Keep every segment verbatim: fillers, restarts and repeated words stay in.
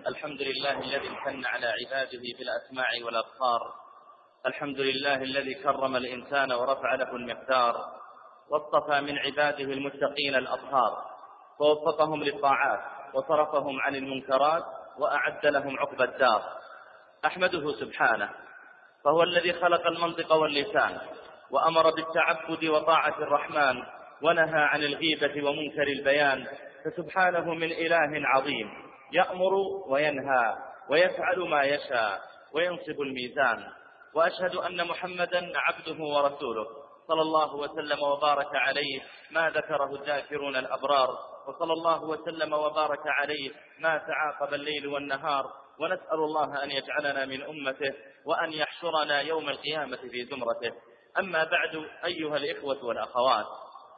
الحمد لله الذي امتن على عباده بالأسماع والأبصار. الحمد لله الذي كرم الإنسان ورفع له المقدار، واصطفى من عباده المتقين الأطهار، ووفقهم للطاعات وصرفهم عن المنكرات، وأعد لهم عقبى الدار. أحمده سبحانه، فهو الذي خلق المنطق واللسان، وأمر بالتعبد وطاعة الرحمن، ونهى عن الغيبة ومنكر البيان. فسبحانه من إله عظيم يأمر وينهى ويفعل ما يشاء وينصب الميزان. وأشهد أن محمدا عبده ورسوله، صلى الله وسلم وبارك عليه ما ذكره الذاكرون الأبرار، وصلى الله وسلم وبارك عليه ما تعاقب الليل والنهار. ونسأل الله أن يجعلنا من أمته، وأن يحشرنا يوم القيامة في زمرته. أما بعد، أيها الإخوة والأخوات،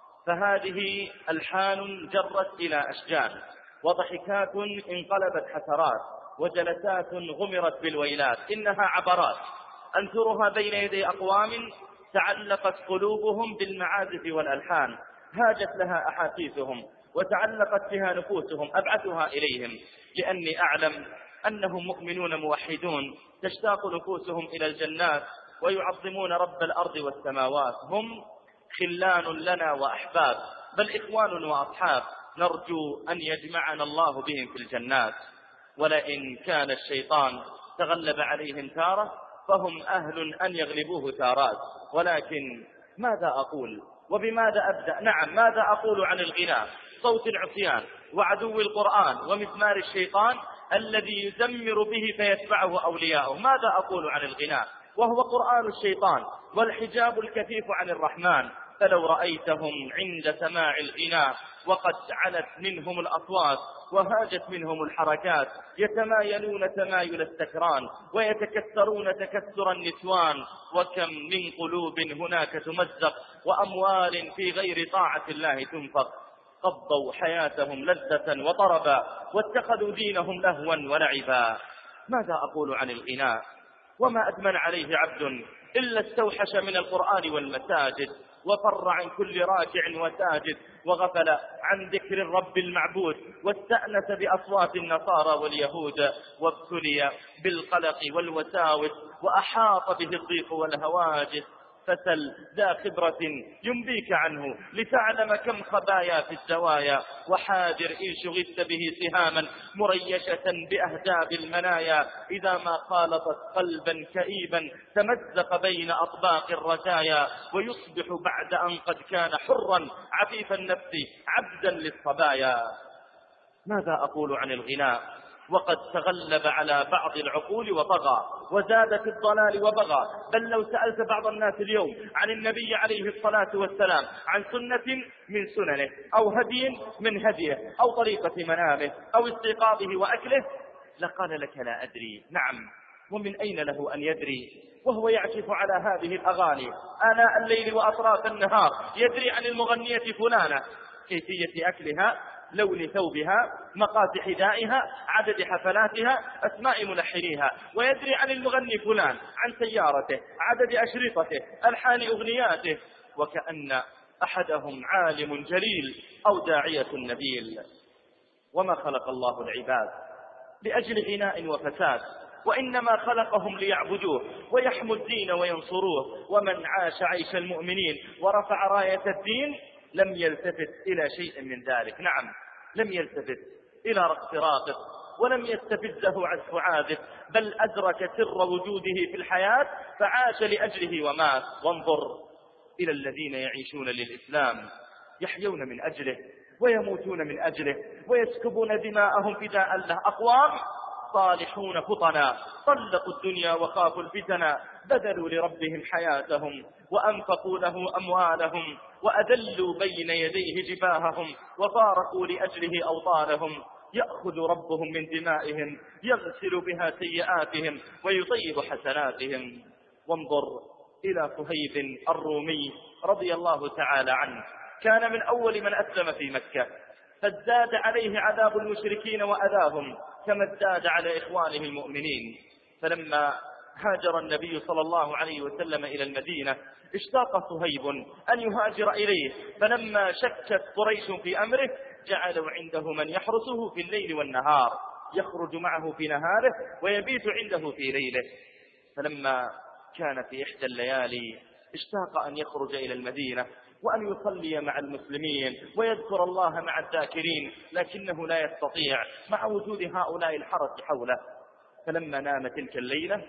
فهذه ألحان جرت إلى أشجان، وضحكات انقلبت حسرات، وجلسات غمرت بالويلات. إنها عبرات أنثرها بين يدي أقوام تعلقت قلوبهم بالمعازف والألحان، هاجت لها أحاسيسهم وتعلقت بها نفوسهم. أبعثها إليهم لأني أعلم أنهم مؤمنون موحدون تشتاق نفوسهم إلى الجنات، ويعظمون رب الأرض والسماوات. هم خلان لنا وأحباب، بل إخوان وأصحاب، نرجو أن يجمعنا الله بهم في الجنات. ولئن كان الشيطان تغلب عليهم تارة، فهم أهل أن يغلبوه تارات. ولكن ماذا أقول وبماذا أبدأ؟ نعم، ماذا أقول عن الغناء، صوت العصيان وعدو القرآن ومزمار الشيطان الذي يزمر به فيتبعه أولياؤه؟ ماذا أقول عن الغناء وهو قرآن الشيطان والحجاب الكثيف عن الرحمن؟ فلو رأيتهم عند سماع الغناء وقد علت منهم الأصوات وهاجت منهم الحركات، يتمايلون تمايل السكران ويتكسرون تكسر النسوان. وكم من قلوب هناك تمزق، وأموال في غير طاعة الله تنفق. قضوا حياتهم لذة وطربا، واتخذوا دينهم لهوا ولعبا. ماذا أقول عن الغناء وما أدمن عليه عبد إلا استوحش من القرآن والمساجد، وفر عن كل راكع وساجد، وغفل عن ذكر الرب المعبود، واستأنس بأصوات النصارى واليهود، وابتلي بالقلق والوساوس، وأحاط به الضيق والهواجس. فسل ذا خبرة ينبيك عنه لتعلم كم خبايا في الزوايا، وحاذر إن شغلت به سهاما مريشة بأهداب المنايا. إذا ما خالطت قلبا كئيبا تمزق بين أطباق الرزايا، ويصبح بعد أن قد كان حرا عفيف النفس عبدا للصبايا. ماذا أقول عن الغناء وقد تغلب على بعض العقول وطغى، وزاد في الضلال وبغى؟ بل لو سألت بعض الناس اليوم عن النبي عليه الصلاة والسلام، عن سنة من سننه، أو هدي من هديه، أو طريقة منامه، أو استيقاظه وأكله، لقال لك لا أدري. نعم، ومن أين له أن يدري وهو يعكف على هذه الأغاني آناء الليل وأطراف النهار؟ يدري عن المغنية فلانة، كيفية أكلها، لون ثوبها، مقاس حذائها، عدد حفلاتها، أسماء ملحنيها. ويدري عن المغني فلان، عن سيارته، عدد أشرطته، ألحان أغنياته. وكأن أحدهم عالم جليل أو داعية نبيل. وما خلق الله العباد لأجل غناء وفساد، وإنما خلقهم ليعبدوه ويحموا الدين وينصروه. ومن عاش عيش المؤمنين ورفع راية الدين لم يلتفت إلى شيء من ذلك. نعم، لم يلتفت إلى رقص راقص، ولم يستفزه عزف عازف، بل أدرك سر وجوده في الحياة فعاش لأجله ومات. وانظر إلى الذين يعيشون للإسلام، يحيون من أجله ويموتون من أجله ويسكبون دماءهم فداء له. أقوام صالحون فطنا طلقوا الدنيا وخافوا الفتنا، بذلوا لربهم حياتهم وأنفقوا له أموالهم، وأذلوا بين يديه جباههم، وفارقوا لأجله أوطانهم. يأخذ ربهم من دمائهم، يغسل بها سيئاتهم، ويطيب حسناتهم. وانظر إلى صهيب الرومي رضي الله تعالى عنه، كان من أول من أسلم في مكة، فازداد عليه عذاب المشركين وأذاهم كما ازداد على إخوانه المؤمنين. فلما هاجر النبي صلى الله عليه وسلم إلى المدينة اشتاق صهيب أن يهاجر إليه، فلما شكت قريش في أمره جعلوا عنده من يحرسه في الليل والنهار. يخرج معه في نهاره ويبيت عنده في ليله. فلما كان في إحدى الليالي اشتاق أن يخرج إلى المدينة وأن يصلي مع المسلمين ويذكر الله مع الذاكرين، لكنه لا يستطيع مع وجود هؤلاء الحرس حوله. فلما نام تلك الليلة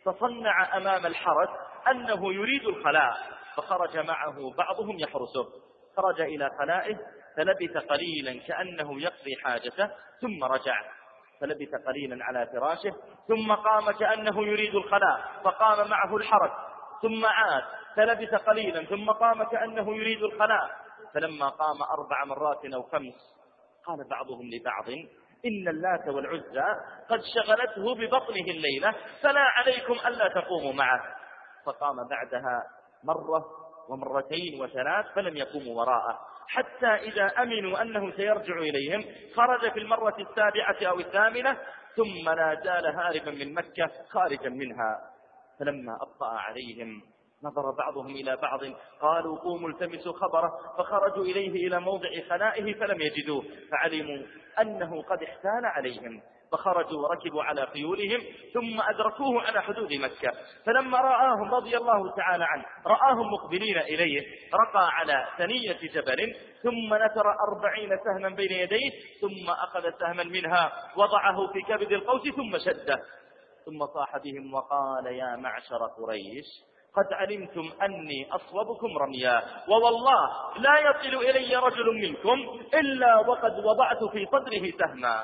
تصنع أمام الحرس أنه يريد الخلاء، فخرج معه بعضهم يحرسه. خرج إلى خلائه فلبث قليلا كأنه يقضي حاجته ثم رجع، فلبث قليلا على فراشه ثم قام كأنه يريد الخلاء فقام معه الحرس، ثم عاد فلبث قليلا ثم قام كأنه يريد الخلاء. فلما قام أربع مرات أو خمس قال بعضهم لبعض إن اللات والعزى قد شغلته ببطنه الليلة فلا عليكم ألا تقوموا معه. فقام بعدها مرة ومرتين وثلاث فلم يقوموا وراءه، حتى إذا أمنوا أنه سيرجع إليهم خرج في المرة السابعة أو الثامنة ثم لا زال هاربا من مكة خارجا منها. فلما أبطأ عليهم نظر بعضهم إلى بعض قالوا قوموا التمسوا خبره، فخرجوا إليه إلى موضع خلائه فلم يجدوه، فعلموا أنه قد احتال عليهم، فخرجوا وركبوا على خيولهم ثم أدركوه على حدود مكة. فلما رآهم رضي الله تعالى عنه رآهم مقبلين إليه رقى على ثنية جبل ثم نثر أربعين سهما بين يديه ثم أخذ سهما منها وضعه في كبد القوس ثم شده، ثم صاح بهم وقال يا معشر قريش قد علمتم أني أصوبكم رميا، ووالله لا يصل إلي رجل منكم إلا وقد وضعت في صدره سهما،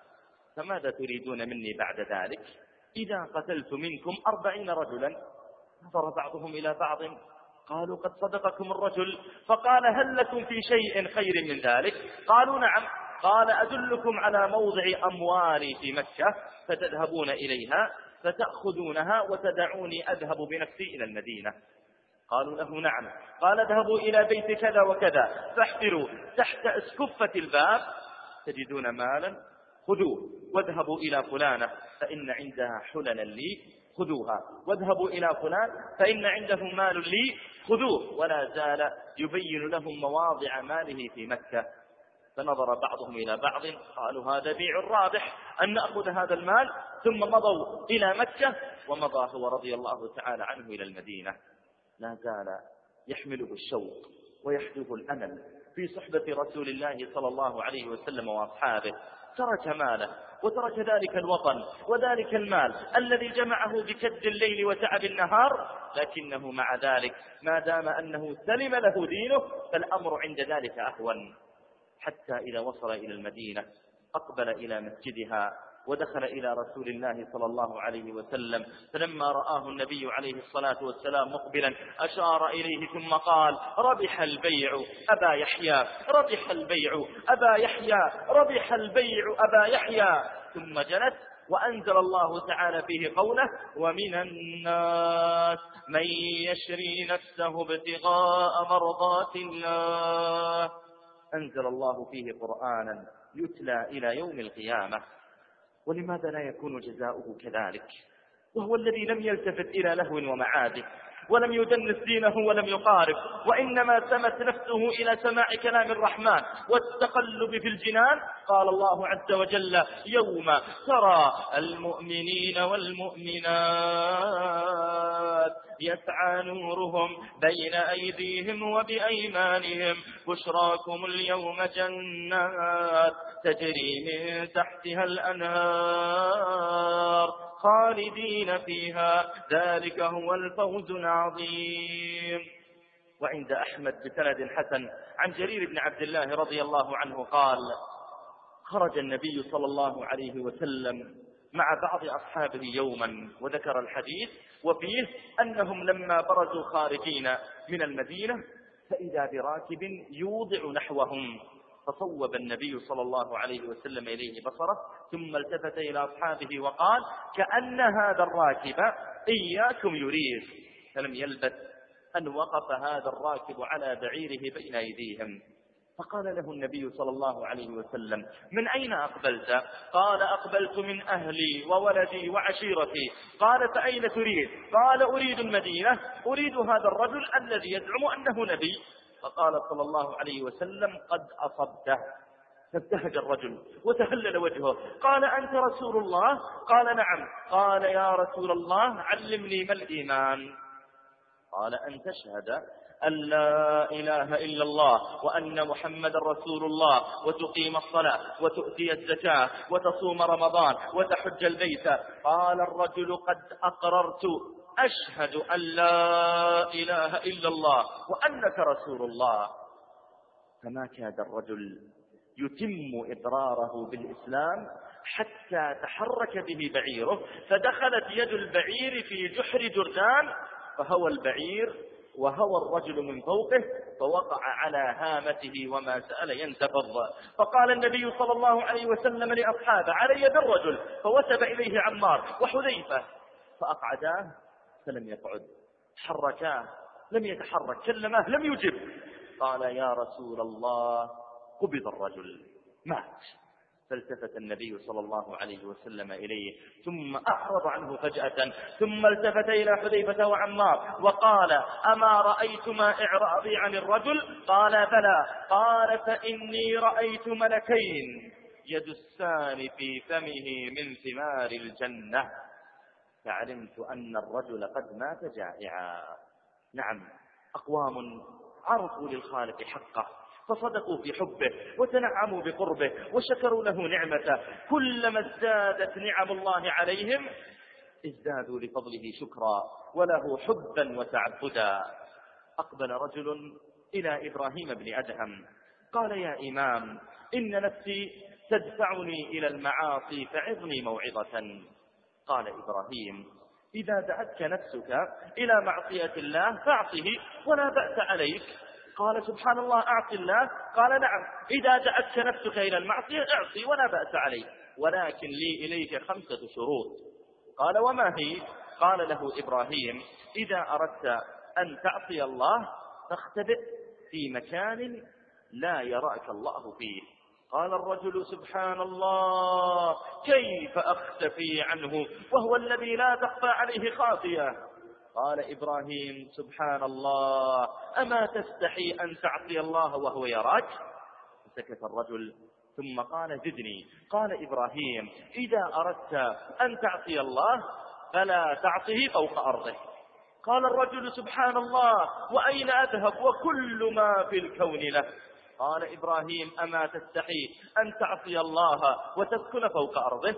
فماذا تريدون مني بعد ذلك؟ إذا قتلت منكم أربعين رجلا. نظر بعضهم إلى بعض قالوا قد صدقكم الرجل، فقال هل لكم في شيء خير من ذلك؟ قالوا نعم. قال أدلكم على موضع أموالي في مكة فتذهبون إليها فتأخذونها وتدعوني أذهب بنفسي إلى المدينة. قالوا له نعم. قال اذهبوا إلى بيت كذا وكذا فاحفروا تحت اسكفة الباب تجدون مالا خذوه، واذهبوا إلى فلانة فإن عندها حللا لي خذوها، واذهبوا إلى فلان فإن عنده مال لي خذوه، ولا زال يبين لهم مواضع ماله في مكة. فنظر بعضهم إلى بعض قالوا هذا بيع رابح أن نأخذ هذا المال، ثم مضوا إلى مكة ومضى هو رضي الله تعالى عنه إلى المدينة. لا زال يحمله الشوق ويحدث الأمل في صحبة رسول الله صلى الله عليه وسلم وأصحابه. ترك ماله وترك ذلك الوطن وذلك المال الذي جمعه بكد الليل وتعب النهار، لكنه مع ذلك ما دام أنه سلم له دينه فالأمر عند ذلك أهون. حتى إذا وصل إلى المدينة أقبل إلى مسجدها ودخل إلى رسول الله صلى الله عليه وسلم، فلما رآه النبي عليه الصلاة والسلام مقبلا أشار إليه ثم قال ربح البيع أبا يحيى، ربح البيع أبا يحيى، ربح البيع أبا يحيى، ثم جلس وأنزل الله تعالى فيه قوله ومن الناس من يشري نفسه ابتغاء مرضات الله. أنزل الله فيه قرآنا يتلى إلى يوم القيامة. ولماذا لا يكون جزاؤه كذلك وهو الذي لم يلتفت إلى لهو ومعاده ولم يدنس دينه ولم يقارب، وإنما سمت نفسه إلى سماع كلام الرحمن والتقلب في الجنان؟ قال الله عز وجل يوم ترى المؤمنين والمؤمنات يسعى نورهم بين أيديهم وبأيمانهم بشراكم اليوم جنات تجري من تحتها الأنهار خالدين فيها ذلك هو الفوز العظيم. وعند أحمد بسند حسن عن جرير بن عبد الله رضي الله عنه قال خرج النبي صلى الله عليه وسلم مع بعض أصحابه يوما، وذكر الحديث وفيه أنهم لما برزوا خارجين من المدينة فإذا براكب يوضع نحوهم، فصوب النبي صلى الله عليه وسلم إليه بصره ثم التفت إلى أصحابه وقال كأن هذا الراكب إياكم يريد، فلم يلبث أن وقف هذا الراكب على بعيره بين أيديهم، فقال له النبي صلى الله عليه وسلم من أين أقبلت؟ قال أقبلت من أهلي وولدي وعشيرتي. قال فأين تريد؟ قال أريد المدينة، أريد هذا الرجل الذي يزعم أنه نبي. فقال صلى الله عليه وسلم قد أصبته، فابتهج الرجل وتهلل وجهه، قال أنت رسول الله؟ قال نعم. قال يا رسول الله علمني ما الإيمان؟ قال أن تشهد أن لا إله إلا الله وأن محمد رسول الله وتقيم الصلاة وتؤتي الزكاة وتصوم رمضان وتحج البيت. قال الرجل قد أقررت، أشهد أن لا إله إلا الله وأنك رسول الله. فما كاد الرجل يتم إقراره بالإسلام حتى تحرك به بعيره، فدخلت يد البعير في جحر جرذان، فهوى البعير وهوى الرجل من فوقه، فوقع على هامته وما سأل ينتفض. فقال النبي صلى الله عليه وسلم لأصحابه علي بالرجل، فوثب إليه عمار وحذيفة فأقعداه فلم يقعد، حركاه لم يتحرك، كلماه لم يجب. قال يا رسول الله قبض الرجل مات. فالتفت النبي صلى الله عليه وسلم إليه ثم أعرض عنه فجأة، ثم التفت إلى حذيفة وعمار وقال أما رأيتما إعراضي عن الرجل؟ قال بلى. قال فإني رأيت ملكين يدسان في فمه من ثمار الجنة، فعلمت أن الرجل قد مات جائعا. نعم، أقوام عرفوا للخالق حقه فصدقوا في حبه وتنعموا بقربه وشكروا له نعمته، كلما ازدادت نعم الله عليهم ازدادوا لفضله شكرا وله حبا وتعبدا. أقبل رجل إلى إبراهيم بن أدهم قال يا إمام إن نفسي تدفعني إلى المعاصي فعظني موعظة. قال إبراهيم إذا دعتك نفسك إلى معصية الله فاعصه ولا بأس عليك. قال سبحان الله أعصي الله؟ قال نعم. إذا دعتك نفسك إلى المعصية اعصي ولا بأس عليك، ولكن لي إليك خمسة شروط. قال وما هي؟ قال له إبراهيم إذا أردت أن تعصي الله فاختبئ في مكان لا يراك الله فيه. قال الرجل سبحان الله كيف أختفي عنه وهو الذي لا تخفى عليه خافية؟ قال إبراهيم سبحان الله أما تستحي أن تعصي الله وهو يراك؟ سكت الرجل ثم قال زدني. قال إبراهيم إذا أردت أن تعصي الله فلا تعصه فوق أرضه. قال الرجل سبحان الله وأين أذهب وكل ما في الكون له؟ قال إبراهيم أما تستحي أن تعصي الله وتسكن فوق أرضه؟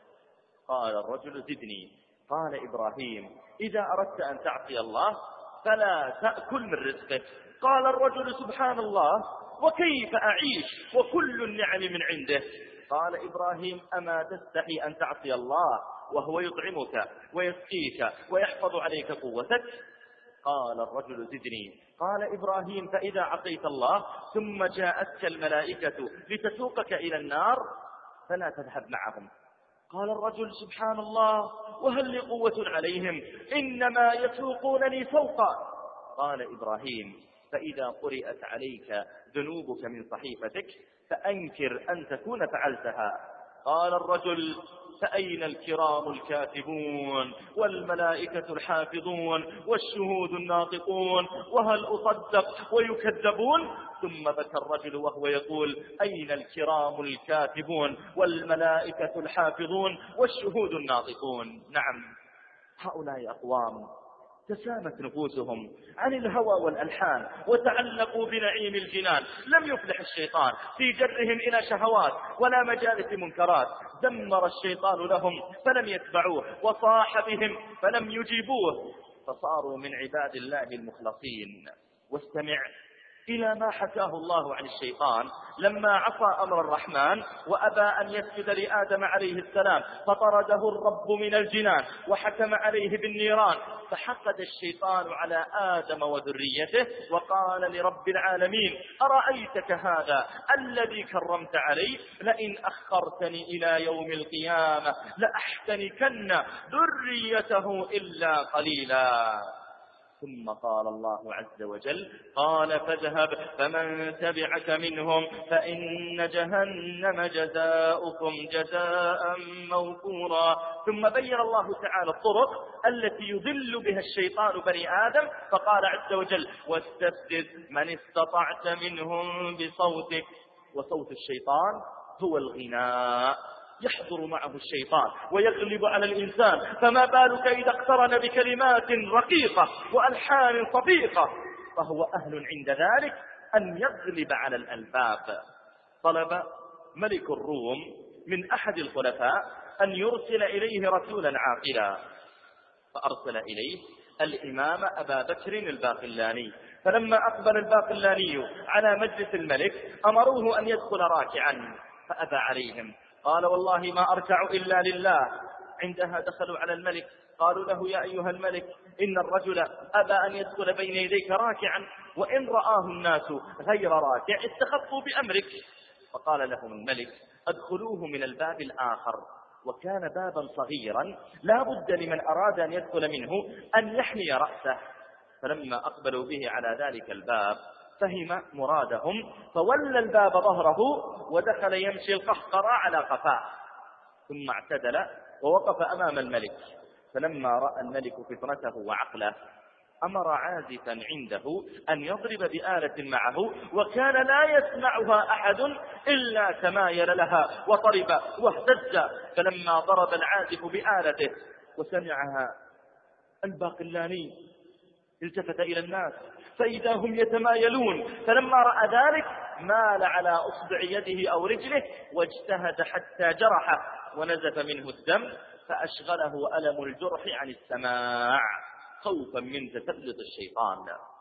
قال الرجل زدني. قال إبراهيم إذا أردت أن تعصي الله فلا تأكل من رزقه. قال الرجل سبحان الله وكيف أعيش وكل النعم من عنده؟ قال إبراهيم أما تستحي أن تعصي الله وهو يطعمك ويسقيك ويحفظ عليك قوتك؟ قال الرجل زدني. قال إبراهيم فإذا عصيت الله ثم جاءتك الملائكة لتسوقك إلى النار فلا تذهب معهم. قال الرجل سبحان الله وهل لي قوة عليهم؟ إنما يسوقونني سوقا. قال إبراهيم فإذا قرئت عليك ذنوبك من صحيفتك فأنكر أن تكون فعلتها. قال الرجل فأين الكرام الكاتبون والملائكة الحافظون والشهود الناطقون وهل أصدق ويكذبون؟ ثم بكى الرجل وهو يقول أين الكرام الكاتبون والملائكة الحافظون والشهود الناطقون؟ نعم، هؤلاء أقوام تسامت نفوسهم عن الهوى والألحان وتعلقوا بنعيم الجنان. لم يفلح الشيطان في جرهم إلى شهوات ولا مجالس منكرات. دمر الشيطان لهم فلم يتبعوه وصاح بهم فلم يجيبوه، فصاروا من عباد الله المخلصين. واستمع إلى ما حكاه الله عن الشيطان لما عصى أمر الرحمن وأبى أن يسجد لآدم عليه السلام، فطرده الرب من الجنان وحكم عليه بالنيران. فحقد الشيطان على آدم وذريته وقال لرب العالمين أرأيتك هذا الذي كرمت عليه لئن أخرتني إلى يوم القيامة لأحتنكن ذريته إلا قليلا. ثم قال الله عز وجل قال فاذهب فمن تبعك منهم فإن جهنم جزاؤكم جزاء موفورا. ثم بين الله تعالى الطرق التي يضل بها الشيطان بني آدم، فقال عز وجل واستفزز من استطعت منهم بصوتك وصوت الشيطان هو الغناء، يحضر معه الشيطان ويغلب على الإنسان، فما بالك إذا اقترن بكلمات رقيقة وألحان صفيقة، فهو أهل عند ذلك أن يغلب على الألباب. طلب ملك الروم من أحد الخلفاء أن يرسل إليه رسولا عاقلا، فأرسل إليه الإمام أبا بكر الباقلاني. فلما أقبل الباقلاني على مجلس الملك أمروه أن يدخل راكعا، فأبى عليهم، قال والله ما أركع إلا لله. عندها دخلوا على الملك، قالوا له يا أيها الملك إن الرجل أبى أن يدخل بين يديك راكعا، وإن رآه الناس غير راكع استخفوا بأمرك. فقال لهم الملك أدخلوه من الباب الآخر، وكان بابا صغيرا لا بد لمن أراد أن يدخل منه أن يحني رأسه. فلما أقبلوا به على ذلك الباب فهم مرادهم، فولى الباب ظهره ودخل يمشي القهقرى على قفاه، ثم اعتدل ووقف أمام الملك. فلما رأى الملك فطرته وعقله أمر عازفا عنده أن يضرب بآلة معه، وكان لا يسمعها أحد إلا تمايل لها وطرب واهتز. فلما ضرب العازف بآلته وسمعها الباقلاني التفت إلى الناس فإذا هم يتمايلون، فلما رأى ذلك مال على أصبع يده أو رجله واجتهد حتى جرحه ونزف منه الدم، فأشغله ألم الجرح عن السماع خوفا من تسلط الشيطان.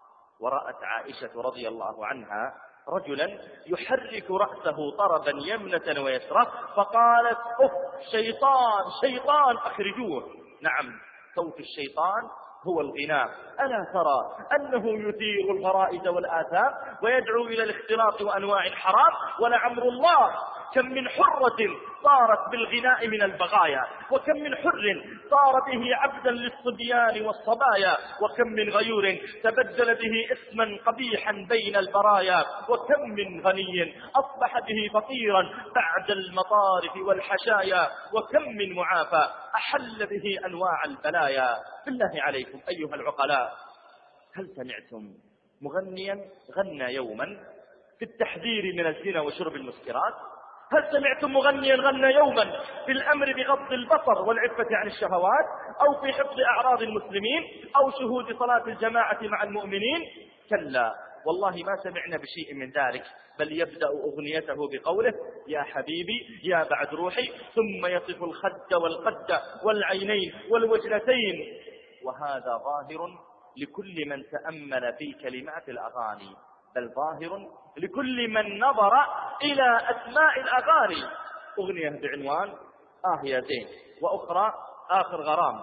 ورأت عائشة رضي الله عنها رجلا يحرك رأسه طربا يمنة ويسرى، فقالت أف شيطان شيطان أخرجوه. نعم، صوت الشيطان هو الغناء. ألا ترى أنه يثير الغرائز والآثام ويدعو إلى الاختلاط وأنواع الحرام؟ ولعمر الله كم من حرة صارت بالغناء من البغايا، وكم من حر صار به عبدا للصبيان والصبايا، وكم من غيور تبدل به اسما قبيحا بين البرايا، وكم من غني أصبح به فقيرا بعد المطارف والحشايا، وكم من معافى أحل به أنواع البلايا. بالله عليكم أيها العقلاء، هل سمعتم مغنيا غنى يوما في التحذير من الزنا وشرب المسكرات؟ هل سمعتم مغنيا غنى يوما في الأمر بغض البصر والعفة عن الشهوات، أو في حفظ أعراض المسلمين، أو شهود صلاة الجماعة مع المؤمنين؟ كلا والله ما سمعنا بشيء من ذلك، بل يبدأ أغنيته بقوله يا حبيبي يا بعد روحي، ثم يصف الخد والقد والعينين والوجنتين. وهذا ظاهر لكل من تأمل في كلمات الأغاني، بل ظاهر لكل من نظر إلى أسماء الأغاني. أغنية بعنوان آه يا زين، وأخرى آخر غرام،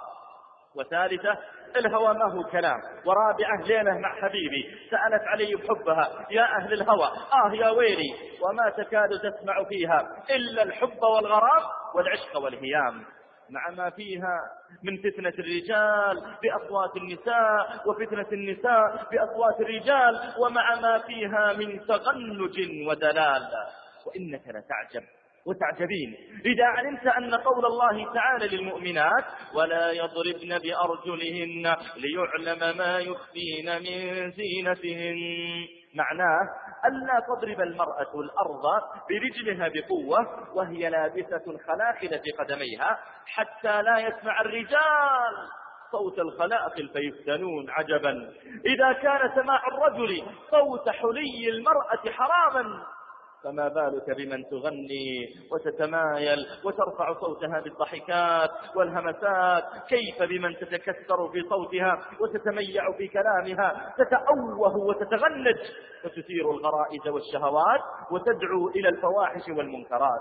وثالثة الهوى ما هو كلام، ورابعة ليلة مع حبيبي سألت علي بحبها يا أهل الهوى آه يا ويلي، وما تكاد تسمع فيها إلا الحب والغرام والعشق والهيام، مع ما فيها من فتنة الرجال بأصوات النساء، وفتنة النساء بأصوات الرجال، ومع ما فيها من تغنج ودلال. وإنك لتعجب وتعجبين إذا علمت أن قول الله تعالى للمؤمنات ولا يضربن بأرجلهن ليعلم ما يخفين من زينتهن، معناه ألا تضرب المرأة الأرض برجلها بقوة وهي لابسة خلاخل في قدميها حتى لا يسمع الرجال صوت الخلاخل فيفتنون. عجبا إذا كان سماع الرجل صوت حلي المرأة حراما، فما بالك بمن تغني وتتمايل وترفع صوتها بالضحكات والهمسات؟ كيف بمن تتكسر في صوتها وتتميع في كلامها، تتأوه وتتغنج وتثير الغرائز والشهوات وتدعو إلى الفواحش والمنكرات؟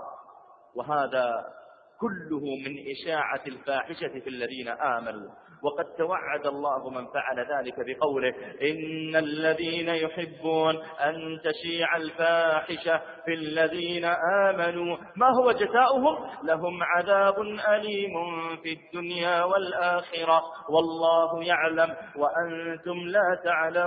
وهذا كله من إشاعة الفاحشة في الذين آمنوا. وقد توعد الله من فعل ذلك بقوله إن الذين يحبون أن تشيع الفاحشة في الذين آمنوا ما هو جزاؤهم لهم عذاب أليم في الدنيا والآخرة والله يعلم وأنتم لا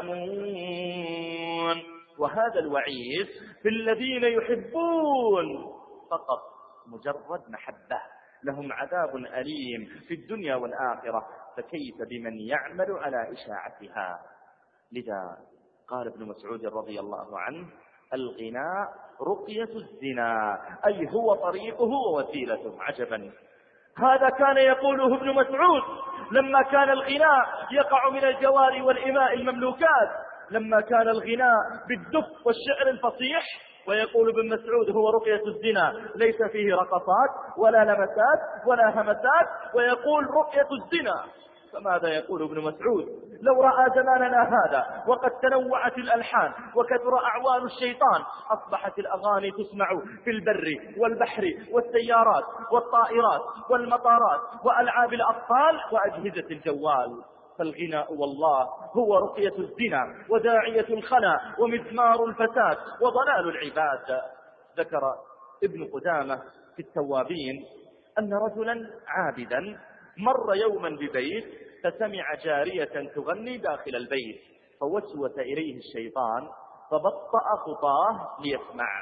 تعلمون. وهذا الوعيد في الذين يحبون فقط، مجرد محبة، لهم عذاب أليم في الدنيا والآخرة، فكيف بمن يعمل على إشاعتها؟ لذا قال ابن مسعود رضي الله عنه الغناء رقية الزنا، أي هو طريقه ووسيلته. عجبا، هذا كان يقوله ابن مسعود لما كان الغناء يقع من الجواري والإماء المملوكات، لما كان الغناء بالدف والشعر الفصيح، ويقول ابن مسعود هو رقية الزنا، ليس فيه رقصات ولا لمسات ولا همسات، ويقول رقية الزنا. فماذا يقول ابن مسعود؟ لو رأى زماننا هذا وقد تنوعت الألحان وكثر أعوان الشيطان، أصبحت الأغاني تسمع في البر والبحر والسيارات والطائرات والمطارات وألعاب الأطفال وأجهزة الجوال. فالغناء والله هو رقية الزنا وداعية الخنا ومزمار الفساد وضلال العباد. ذكر ابن قدامة في التوابين أن رجلا عابدا مر يوما ببيت فسمع جارية تغني داخل البيت، فوسوس إليه الشيطان فبطأ خطاه ليسمع.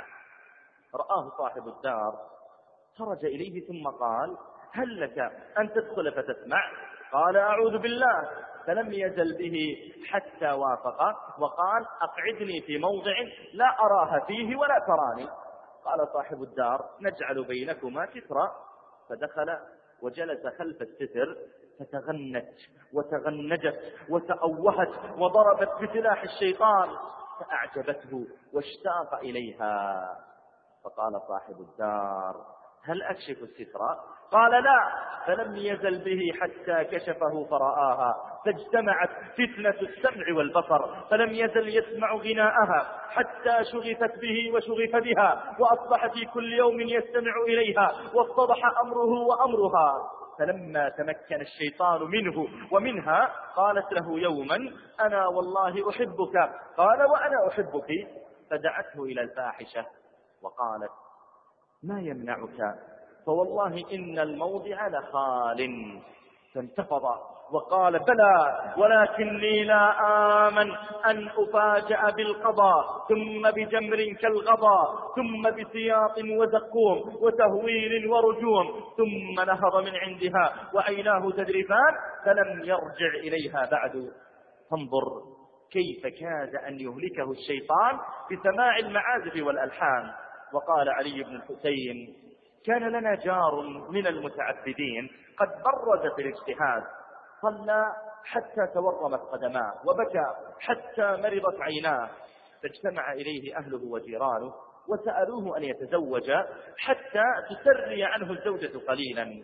رآه صاحب الدار، خرج إليه ثم قال: هل لك أن تدخل فتسمع؟ قال: أعوذ بالله. فلم يزل به حتى وافقه وقال: أقعدني في موضع لا أراها فيه ولا تراني. قال صاحب الدار: نجعل بينكما سترا. فدخل وجلس خلف الستر، فتغنت وتغنجت وتأوهت وضربت بسلاح الشيطان، فأعجبته واشتاق إليها. فقال صاحب الدار: هل أكشف الستر؟ قال: لا. فلم يزل به حتى كشفه فرآها، فاجتمعت فتنة السمع والبصر، فلم يزل يسمع غناءها حتى شغفت به وشغف بها، وأصبح في كل يوم يستمع إليها، واصطبح أمره وأمرها. فلما تمكن الشيطان منه ومنها قالت له يوما: أنا والله أحبك. قال: وأنا أحبك. فدعته إلى الفاحشة وقالت: ما يمنعك؟ فوالله إن الموضع لخال. فانتفض وقال: بلى، ولكني لا آمن أن أفاجأ بالقضاء ثم بجمر كالغضا ثم بسياط وزقوم وتهويل ورجوم. ثم نهض من عندها وعيناه تذرفان فلم يرجع إليها بعد. فانظر كيف كاد أن يهلكه الشيطان بسماع المعازف والألحان. وقال علي بن الحسين: كان لنا جار من المتعبدين قد برز في الاجتهاد، صلى حتى تورمت قدماه وبكى حتى مرضت عيناه، فاجتمع إليه أهله وجيرانه وسألوه أن يتزوج حتى تسري عنه الزوجة قليلا،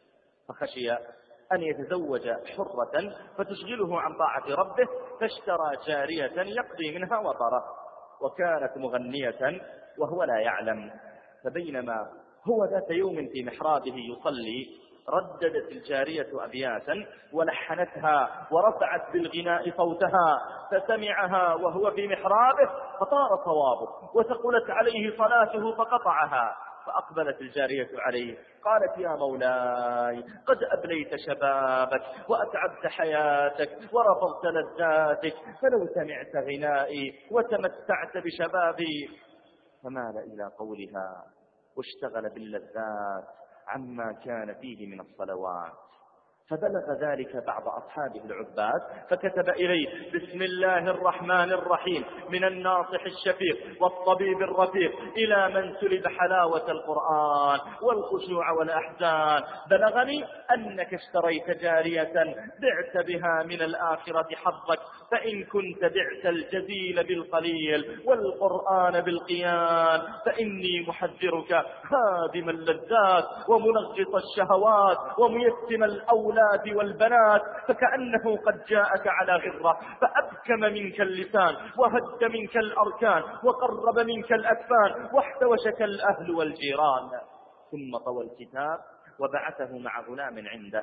فخشي أن يتزوج حرة فتشغله عن طاعة ربه، فاشترى جارية يقضي منها وطره، وكانت مغنية وهو لا يعلم. فبينما هو ذات يوم في محرابه يصلي، رددت الجارية أبياتا ولحنتها ورفعت بالغناء صوتها، فسمعها وهو في محرابه فطار صوابه وثقلت عليه صلاته فقطعها. فأقبلت الجارية عليه قالت: يا مولاي، قد أبليت شبابك وأتعبت حياتك ورفضت لذاتك، فلو سمعت غنائي وتمتعت بشبابي. فمال إلى قولها واشتغل باللذات عما كان فيه من الصلوات. فبلغ ذلك بعض أصحابه العباد فكتب إليه: بسم الله الرحمن الرحيم، من الناصح الشفيق والطبيب الرفيق إلى من سلب حلاوة القرآن والخشوع والأحزان، بلغني أنك اشتريت جارية بعت بها من الآخرة حظك، فإن كنت بعت الجزيل بالقليل والقرآن بالقيان، فإني محذرك هادم اللذات ومنغص الشهوات وميتم الأولاد والبنات، فكأنه قد جاءك على غرة فأبكم منك اللسان وهد منك الأركان وقرب منك الأكفان واحتوشك الأهل والجيران. ثم طوى الكتاب وبعثه مع غلام عنده.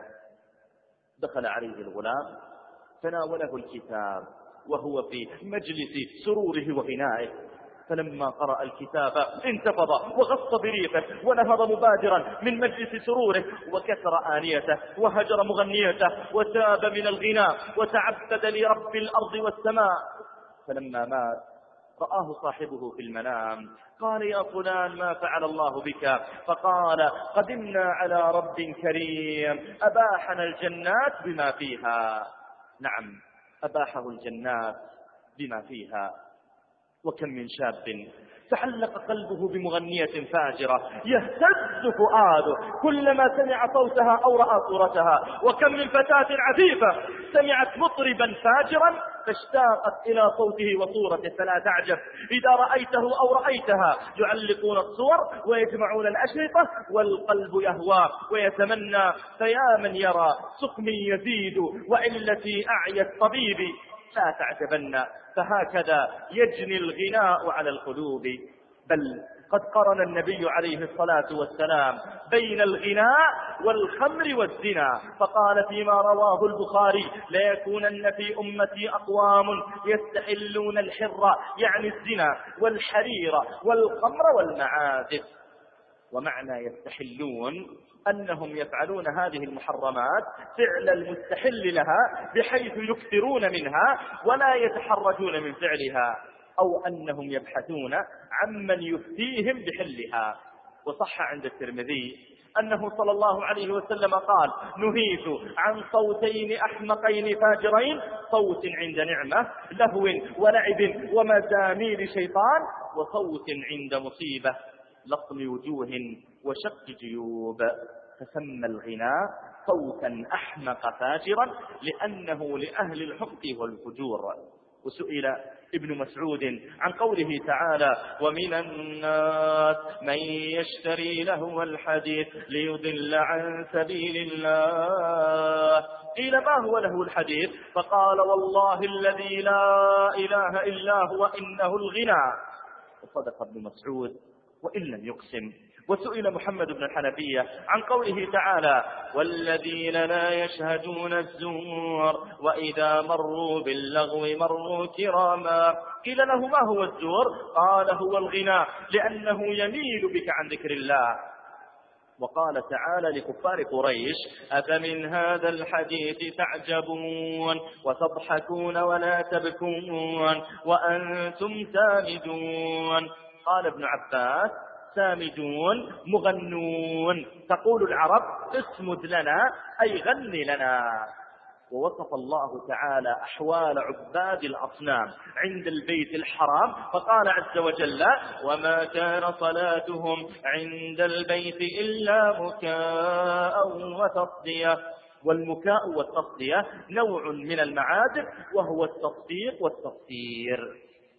دخل عليه الغلام فناوله الكتاب وهو في مجلس سروره وغنائه، فلما قرأ الكتاب انتفض وغص بريقه ونهض مبادرا من مجلس سروره وكسر آنيته وهجر مغنيته وتاب من الغناء وتعبد لرب الأرض والسماء. فلما مات رآه صاحبه في المنام قال: يا فلان، ما فعل الله بك؟ فقال: قدمنا على رب كريم أباحنا الجنات بما فيها. نعم، أباحه الجنات بما فيها. وكم من شاب تعلق قلبه بمغنية فاجرة يهتز فؤاده كلما سمع صوتها أو رأى صورتها. وكم من فتاة عفيفة سمعت مطربا فاجرا فاشتاقت إلى صوته وصورته، فلا تعجب إذا رأيته أو رأيتها يعلقون الصور ويجمعون الأشرطة والقلب يهوى ويتمنى. فيا من يرى سقمي يزيد وعلتي أعيا الطبيب لا تعجبن، فهكذا يجني الغناء على القلوب. بل قد قرن النبي عليه الصلاة والسلام بين الغناء والخمر والزنا، فقال فيما رواه البخاري: ليكونن في أمتي أقوام يستحلون الحر يعني الزنا والحرير والخمر والمعازف. ومعنى يستحلون أنهم يفعلون هذه المحرمات فعل المستحل لها بحيث يكثرون منها ولا يتحرجون من فعلها، أو أنهم يبحثون عمن يفتيهم بحلها. وصح عند الترمذي أنه صلى الله عليه وسلم قال: نهيت عن صوتين أحمقين فاجرين، صوت عند نعمة لهو ولعب ومزامير شيطان، وصوت عند مصيبة لطم وجوه وشق جيوب. فسمى الغناء صوتا أحمق فاجرا لأنه لأهل الحمق والفجور. وسئل ابن مسعود عن قوله تعالى: ومن الناس من يشتري لهو الحديث ليضل عن سبيل الله. قيل: ما هو لهو الحديث؟ فقال: والله الذي لا إله إلا هو إنه الغنى. وصدق ابن مسعود وإن لم يقسم. وسئل محمد بن الحنفية عن قوله تعالى: والذين لا يشهدون الزور وإذا مروا باللغو مروا كراما. قيل له: ما هو الزور؟ قال: هو الغنى لأنه يميل بك عن ذكر الله. وقال تعالى لكفار قريش: أفمن هذا الحديث تعجبون وتضحكون ولا تبكون وأنتم سامدون. قال ابن عباس: سامدون مغنون. تقول العرب: اسمد لنا أي غني لنا. ووصف الله تعالى أحوال عباد الأصنام عند البيت الحرام فقال عز وجل: وما كان صلاتهم عند البيت إلا مكاء وتصدية. والمكاء والتصدية نوع من المعازف وهو التصفيق والتصفير.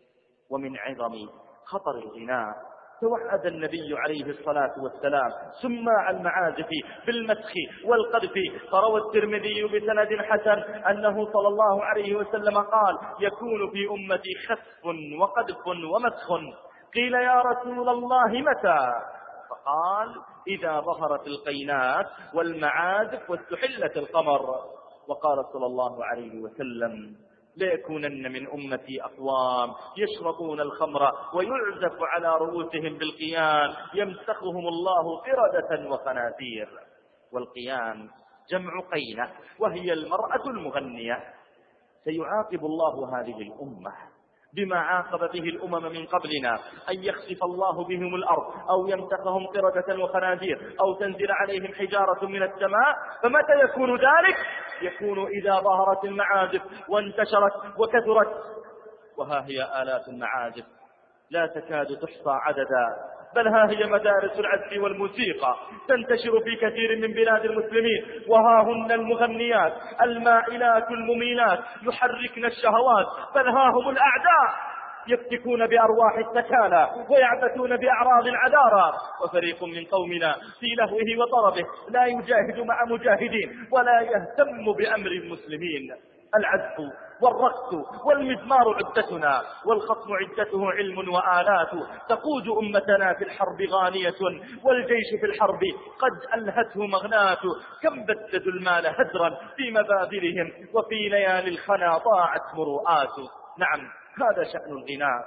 ومن عظم خطر الغناء توعد النبي عليه الصلاة والسلام سماع المعازف بالمسخ والقذف. فروى الترمذي بسند حسن أنه صلى الله عليه وسلم قال: يكون في أمتي خسف وقذف ومسخ. قيل: يا رسول الله متى؟ فقال: إذا ظهرت القينات والمعازف واستحلت القمر. وقال صلى الله عليه وسلم: ليكونن من أمتي أقوام يشربون الخمر ويعزف على رؤوسهم بالقيان يمسخهم الله قردة وخنازير. والقيان جمع قينة وهي المرأة المغنية. سيعاقب الله هذه الأمة بما عاقب به الأمم من قبلنا، أن يخسف الله بهم الأرض أو يمسخهم قردة وخنازير أو تنزل عليهم حجارة من السماء. فمتى يكون ذلك؟ يكون إذا ظهرت المعازف وانتشرت وكثرت. وها هي آلاف المعازف لا تكاد تحصى عددا، بل ها هي مدارس العزف والموسيقى تنتشر في كثير من بلاد المسلمين. وها هن المغنيات المائلات المميلات يحركن الشهوات، بل ها هم الأعداء يفتكون بأرواح السكالى ويعبثون بأعراض العذارى. وفريق من قومنا في لهوه وطربه لا يجاهد مع مجاهدين ولا يهتم بأمر المسلمين. العزف والرقص والمزمار عدتنا، والخصم عدته علم وآلات. تقود أمتنا في الحرب غانية والجيش في الحرب قد ألهته مغناة. كم بددوا المال هدرا في مبادلهم وفي ليالي الخنا ضاعت مروءات. نعم، هذا شأن الغناء،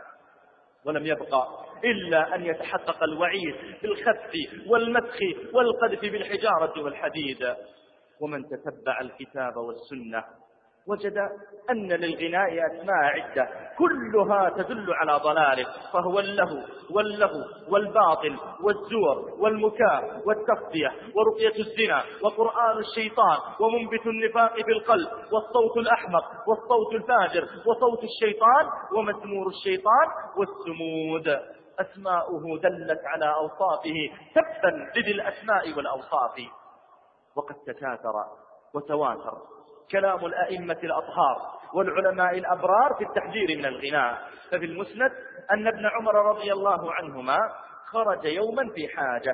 ولم يبقى إلا أن يتحقق الوعيد بالخسف والمسخ والقذف بالحجارة والحديد. ومن تتبع الكتاب والسنة وجد أن للغناء أسماء عدة كلها تدل على ضلاله، فهو اللهو واللغو والباطل والزور والمكاء والتصدية ورقية الزنا وقرآن الشيطان ومنبت النفاق في القلب والصوت الأحمق والصوت الفاجر وصوت الشيطان ومزمور الشيطان والسمود. أسماؤه دلت على أوصافه تبا لذي الأسماء والأوصاف. وقد تكاثر وتواتر كلام الأئمة الأطهار والعلماء الأبرار في التحذير من الغناء. ففي المسند أن ابن عمر رضي الله عنهما خرج يوما في حاجة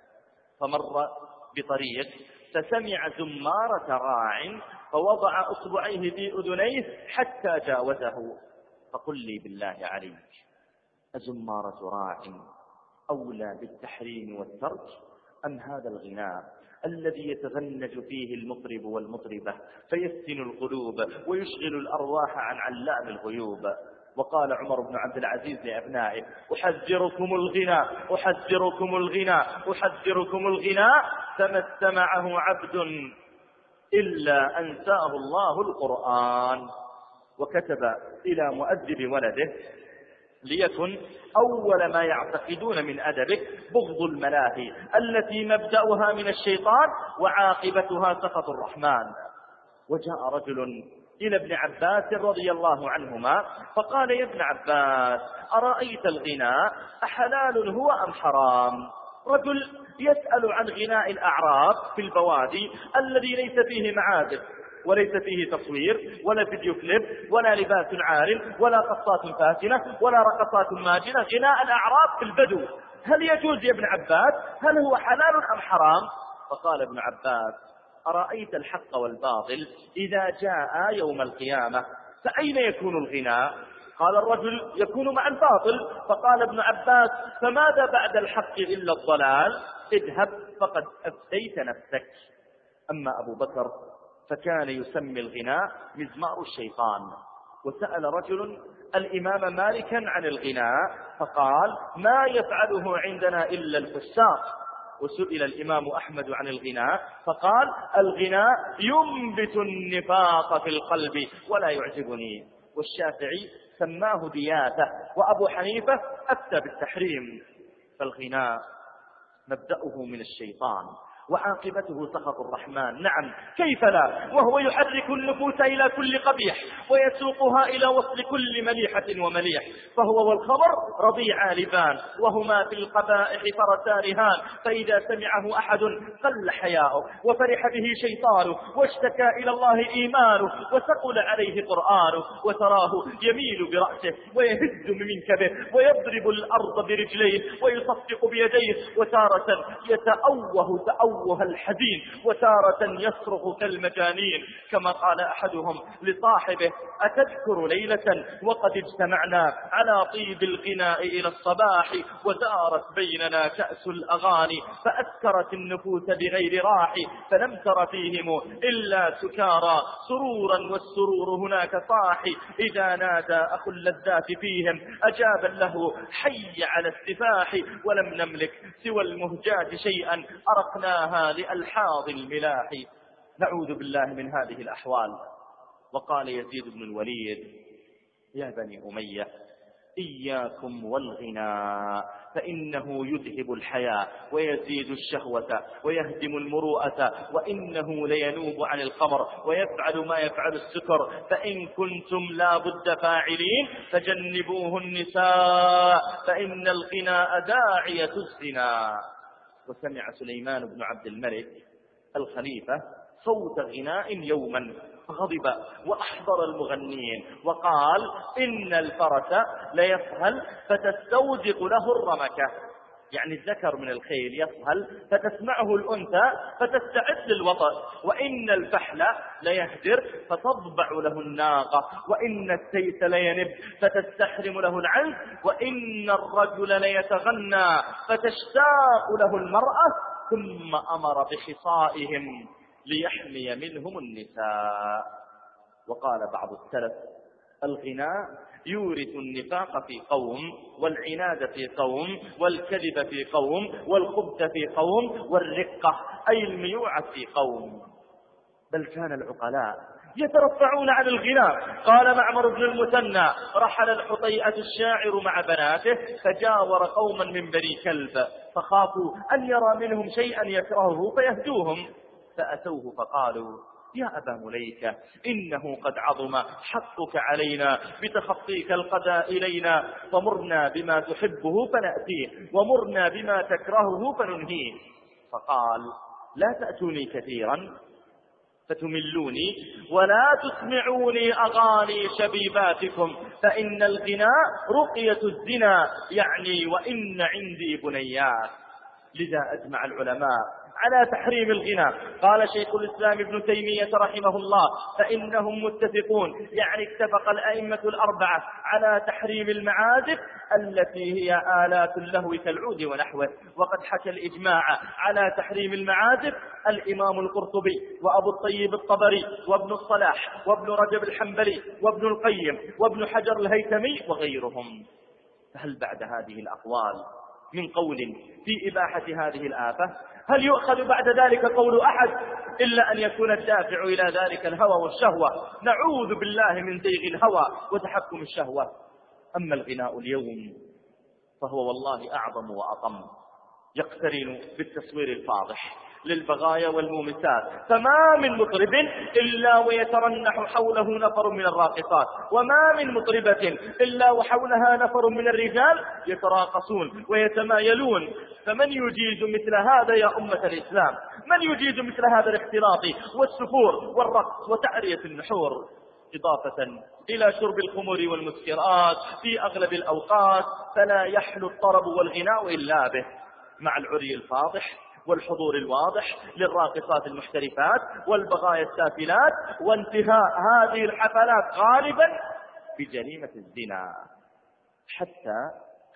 فمر بطريق فسمع زمارة راع فوضع أصبعيه في أذنيه حتى جاوزه. فقل لي بالله عليك، أزمارة راع أولى بالتحريم والترك أم هذا الغناء الذي يتغنج فيه المطرب والمطربة فيفتن القلوب ويشغل الأرواح عن علام الغيوب؟ وقال عمر بن عبد العزيز لأبنائه: أحذركم الغناء أحذركم الغناء أحذركم الغناء فما استمعه عبد إلا أنساه الله القرآن. وكتب إلى مؤدب ولده: ليكن أول ما يعتقدون من أدبك بغض الملاهي التي مبدأها من الشيطان وعاقبتها سخط الرحمن. وجاء رجل إلى ابن عباس رضي الله عنهما فقال: يا ابن عباس، أرأيت الغناء أحلال هو أم حرام؟ رجل يسأل عن غناء الأعراب في البوادي الذي ليس فيه معازف وليس فيه تصوير ولا فيديو كليب ولا لباس عار ولا قصات فاتنة ولا رقصات ماجنة، غناء الأعراب في البدو، هل يجوز يا ابن عباس؟ هل هو حلال أم حرام؟ فقال ابن عباس: أرأيت الحق والباطل إذا جاء يوم القيامة فأين يكون الغناء؟ قال الرجل: يكون مع الباطل. فقال ابن عباس: فماذا بعد الحق إلا الضلال؟ اذهب فقد أفديت نفسك. أما أبو بكر فكان يسمي الغناء مزمار الشيطان. وسأل رجل الإمام مالكا عن الغناء فقال: ما يفعله عندنا إلا الفساق. وسئل الإمام أحمد عن الغناء فقال: الغناء ينبت النفاق في القلب ولا يعجبني. والشافعي سماه دياثة، وأبو حنيفة أفتى بالتحريم. فالغناء مبدأه من الشيطان وعاقبته سخط الرحمن. نعم، كيف لا، وهو يحرك النفوس إلى كل قبيح ويسوقها إلى وصل كل مليحة ومليح. فهو والخمر رضيع لبان وهما في القبائح فرسان هان، فإذا سمعه أحد قل حياؤه وفرح به شيطانه واشتكى إلى الله إيمانه وثقل عليه قرآنه، وتراه يميل برأسه ويهز من منكبه ويضرب الأرض برجليه ويصفق بيديه، وتارة يتأوه تأوه الحزين وتارة يصرخ كالمجانين. كما قال أحدهم لصاحبه: أتذكر ليلة وقد اجتمعنا على طيب الغناء إلى الصباح ودارت بيننا كأس الأغاني فأسكرت النفوس بغير راح فلم تر فيهم إلا سكارى سرورا والسرور هناك صاحي إذا نادى أخو اللذات فيهم أجابا له حي على السفاح ولم نملك سوى المهجات شيئا أرقناها لألحاظ الملاح. نعوذ بالله من هذه الأحوال. وقال يزيد بن الوليد: يا بني أمية، إياكم والغناء فإنه يذهب الحياة ويزيد الشهوة ويهدم المروءة، وإنه لينوب عن الخمر ويفعل ما يفعل السكر، فإن كنتم لا بد فاعلين فجنبوه النساء فإن الغناء داعية الزنا. وسمع سليمان بن عبد الملك الخليفة صوت غناء يوما فغضب وأحضر المغنين وقال: إن الفرس ليسهل فتستوزق له الرمكة، يعني الذكر من الخيل يسهل فتسمعه الأنثى فتستعد للوطن، وإن الفحل ليهدر فتضبع له الناقة، وإن السيس لينب فتستحرم له العنز، وإن الرجل ليتغنى فتشتاق له المرأة، ثم أمر بخصائهم ليحمي منهم النساء. وقال بعض السلف: الغناء يورث النفاق في قوم والعناد في قوم والكذب في قوم والخبث في قوم والرقة أي الميوعة في قوم. بل كان العقلاء يترفعون عن الغناء. قال معمر بن المثنى: رحل الحطيئة الشاعر مع بناته فجاور قوما من بني كلب فخافوا أن يرى منهم شيئا يكرهه فيهدوهم، فأتوه فقالوا: يا أبا مليكة إنه قد عظم حقك علينا بتخطيك القضاء إلينا، فمرنا بما تحبه فنأتيه ومرنا بما تكرهه فننهيه. فقال لا تأتوني كثيرا فتملوني ولا تسمعوني أغاني شبيباتكم، فإن الغناء رقية الزنا، يعني وإن عندي بنيات. لذا أجمع العلماء على تحريم الغناء. قال شيخ الإسلام ابن تيمية رحمه الله فإنهم متفقون، يعني اتفق الأئمة الأربعة على تحريم المعازف التي هي آلات اللهو كالعود ونحوه. وقد حكى الإجماع على تحريم المعازف الإمام القرطبي وأبو الطيب الطبري وابن الصلاح وابن رجب الحنبلي وابن القيم وابن حجر الهيثمي وغيرهم. فهل بعد هذه الأقوال من قول في إباحة هذه الآفة؟ هل يؤخذ بعد ذلك قول أحد إلا أن يكون الدافع إلى ذلك الهوى والشهوة؟ نعوذ بالله من زيغ الهوى وتحكم الشهوة. أما الغناء اليوم فهو والله أعظم وأطم، يقترن بالتصوير الفاضح للبغايا والمومسات، فما من مطرب إلا ويترنح حوله نفر من الراقصات، وما من مطربة إلا وحولها نفر من الرجال يتراقصون ويتمايلون. فمن يجيز مثل هذا يا أمة الإسلام؟ من يجيز مثل هذا الاختلاط والسفور والرقص وتعرية النحور، إضافة إلى شرب الخمر والمسكرات في أغلب الأوقات؟ فلا يحلو الطرب والغناء إلا به، مع العري الفاضح والحضور الواضح للراقصات المحترفات والبغايا السافلات، وانتهاء هذه الحفلات غالبا بجريمة الزنا. حتى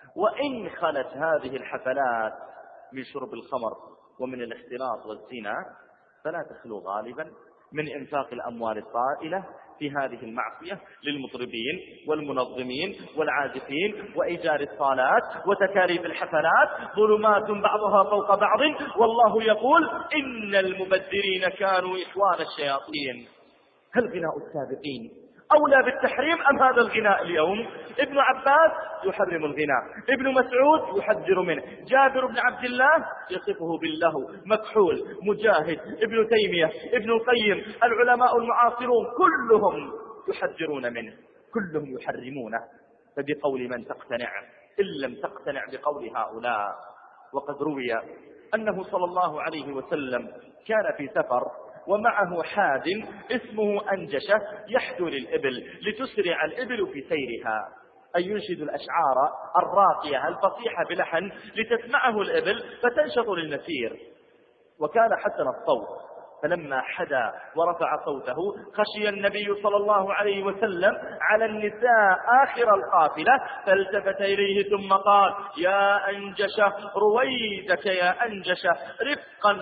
وإن خلت هذه الحفلات من شرب الخمر ومن الاختلاط والزنا، فلا تخلو غالبا من إنفاق الأموال الطائلة في هذه المعصية للمطربين والمنظمين والعازفين وإيجار الصالات وتكاليف الحفلات، ظلمات بعضها فوق بعض. والله يقول إن المبذرين كانوا إخوان الشياطين. هل غناء السابقين أولى بالتحريم أم هذا الغناء اليوم؟ ابن عباس يحرم الغناء، ابن مسعود يحذر منه، جابر بن عبد الله يصفه باللهو، مكحول، مجاهد، ابن تيمية، ابن القيم، العلماء المعاصرون كلهم يحذرون منه، كلهم يحرمونه. فبقول من تقتنع إن لم تقتنع بقول هؤلاء؟ وقد روي أنه صلى الله عليه وسلم كان في سفر ومعه حاد اسمه أنجشة يحدو للإبل لتسرع الإبل في سيرها، أي ينشد الأشعار الراقية الفصيحة بلحن لتسمعه الإبل فتنشط للمسير. وكان حسن الصوت، فلما حدا ورفع صوته خشي النبي صلى الله عليه وسلم على النساء آخر القافلة، فالتفت إليه ثم قال: يا أنجشة رويدك يا أنجشة رفقا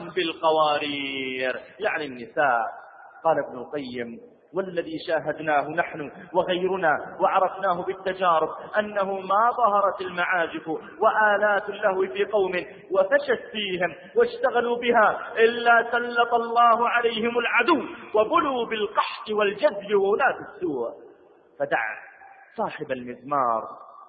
بالقوارير، يعني النساء. قال ابن القيم: والذي شاهدناه نحن وغيرنا وعرفناه بالتجارب أنه ما ظهرت المعازف وآلات اللهو في قوم وفشت فيهم واشتغلوا بها إلا سلط الله عليهم العدو وبلوا بالقحط والجذب وولاة السوء. فدع صاحب المزمار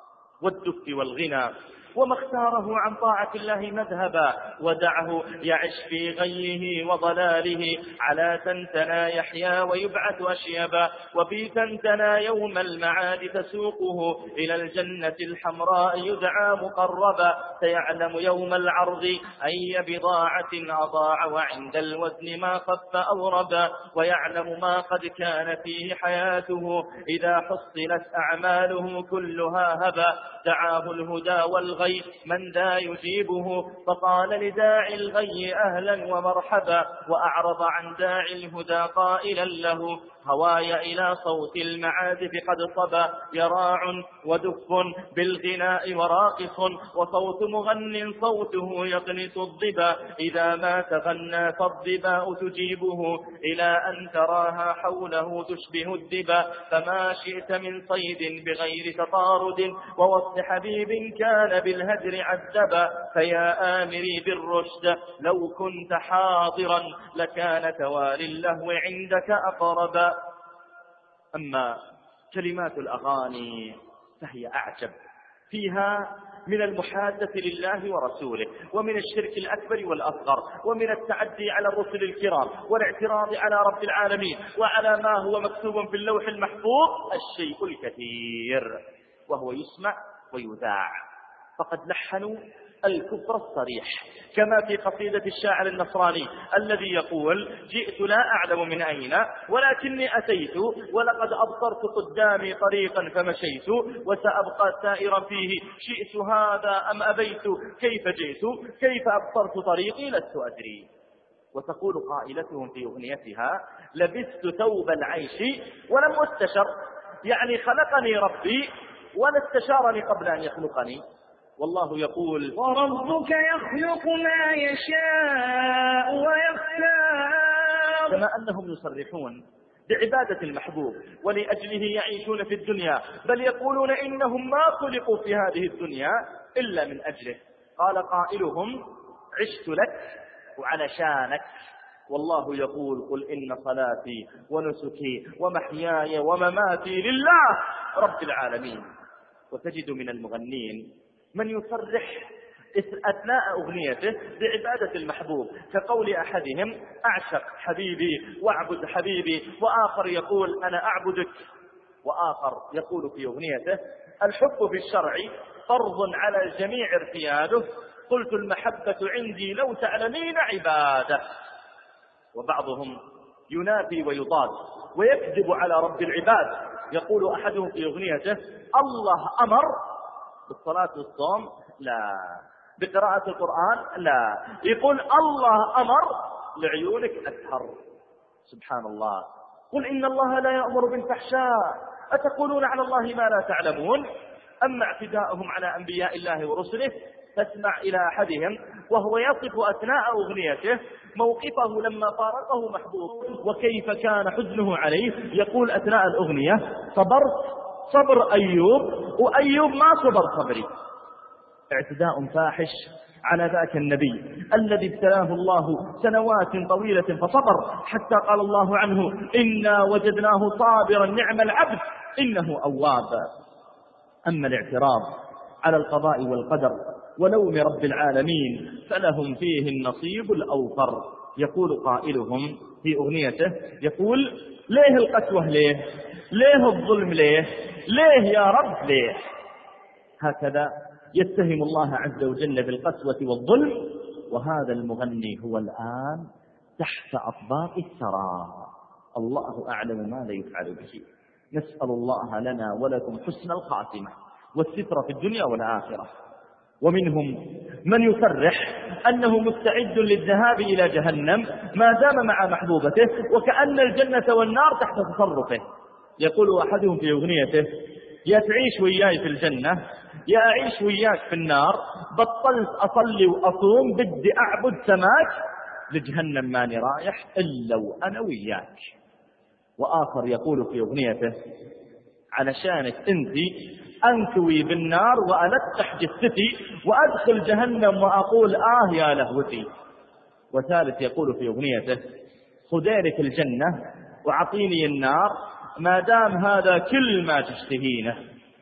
والدف والغنى وما اختاره عن طاعة الله مذهبا، ودعه يعش في غيه وضلاله. على تنتنا يحيا ويبعث أشيبا، وفي تنتنا يوم المعاد تسوقه إلى الجنة الحمراء يدعى مقربا. سيعلم يوم العرض أي بضاعة أضاع، وعند الوزن ما خف أو ربا. ويعلم ما قد كان فيه حياته إذا حصلت أعماله كلها هبا. دعاه الهدى والغي من ذا يجيبه، فقال لداعي الغي أهلا ومرحبا. وأعرض عن داعي الهدى قائلا له: هواي إلى صوت المعازف قد صبا. يراع ودف بالغناء وراقص، وصوت مغن صوته يقنس الضبا. إذا ما تغنى فالضباء تجيبه، إلى أن تراها حوله تشبه الدبا. فما شئت من صيد بغير تطارد، ووصف حبيب كان بالهجر عذبا. فيا آمري بالرشد لو كنت حاضرا، لكان توالي اللهو عندك أقربا. أما كلمات الأغاني فهي أعجب، فيها من المحادة لله ورسوله، ومن الشرك الأكبر والأصغر، ومن التعدي على الرسل الكرام، والاعتراض على رب العالمين وعلى ما هو مكتوب في اللوح المحفوظ الشيء الكثير، وهو يسمع ويذاع. فقد لحنوا الكفر الصريح، كما في قصيدة الشاعر النصراني الذي يقول: جئت لا أعلم من أين ولكني أتيت، ولقد أبصرت قدامي طريقا فمشيت، وسأبقى سائرا فيه شئت هذا أم أبيت، كيف جئت كيف أبصرت طريقي لست أدري. وتقول قائلتهم في أغنيتها: لبست ثوب العيش ولم أستشر، يعني خلقني ربي ولا استشارني قبل أن يخلقني. والله يقول: وربك يخلق ما يشاء ويختار. كما أنهم يصرحون بعبادة المحبوب ولأجله يعيشون في الدنيا، بل يقولون إنهم ما خلقوا في هذه الدنيا إلا من أجله. قال قائلهم: عشت لك وعلشانك. والله يقول: قل إن صلاتي ونسكي ومحياي ومماتي لله رب العالمين. وتجد من المغنين من يصرح أثناء أغنيته بعبادة المحبوب، كقول أحدهم: أعشق حبيبي وأعبد حبيبي، وآخر يقول: أنا أعبدك، وآخر يقول في أغنيته: الحب في الشرع فرض على الجميع ارتياده، قلت المحبة عندي لو تعلمين عباده. وبعضهم ينافي ويضاد ويكذب على رب العباد، يقول أحدهم في أغنيته: الله أمر بالصلاة والصوم لا، بقراءة القرآن لا، يقول الله أمر لعيونك أسهر. سبحان الله. قل إن الله لا يأمر بالفحشاء أتقولون على الله ما لا تعلمون. أما اعتداءهم على أنبياء الله ورسله فاسمع إلى أحدهم وهو يصف أثناء أغنيته موقفه لما فارقه محبوب وكيف كان حزنه عليه. يقول أثناء الأغنية: صبرت صبر أيوب وأيوب ما صبر صبري. اعتداء فاحش على ذاك النبي الذي ابتلاه الله سنوات طويلة فصبر، حتى قال الله عنه: إنا وجدناه صابرا نعم العبد إنه أواب. أما الاعتراض على القضاء والقدر ولوم رب العالمين فلهم فيه النصيب الأوفر. يقول قائلهم في أغنيته، يقول: ليه القسوة ليه؟ ليه الظلم ليه؟ ليه يا رب ليه؟ هكذا يتهم الله عز وجل بالقسوة والظلم، وهذا المغني هو الآن تحت أطباق الثرى. الله أعلم ما لا يفعل به. نسأل الله لنا ولكم حسن الخاتمة والستر في الدنيا والآخرة. ومنهم من يصرح أنه مستعد للذهاب إلى جهنم ما دام مع محبوبته، وكأن الجنة والنار تحت تصرفه. يقول أحدهم في أغنيته: يا تعيش وياي في الجنة يا أعيش وياك في النار، بطلت أصلي وأصوم بدي أعبد سماك، لجهنم ماني رايح إلا وأنا وياك. وآخر يقول في أغنيته: علشانك أنتي أنكوي بالنار وألتح جثتي وأدخل جهنم وأقول آه يا لهوتي. وثالث يقول في أغنيته: خذيلك الجنة وعطيني النار ما دام هذا كل ما تشتهينه.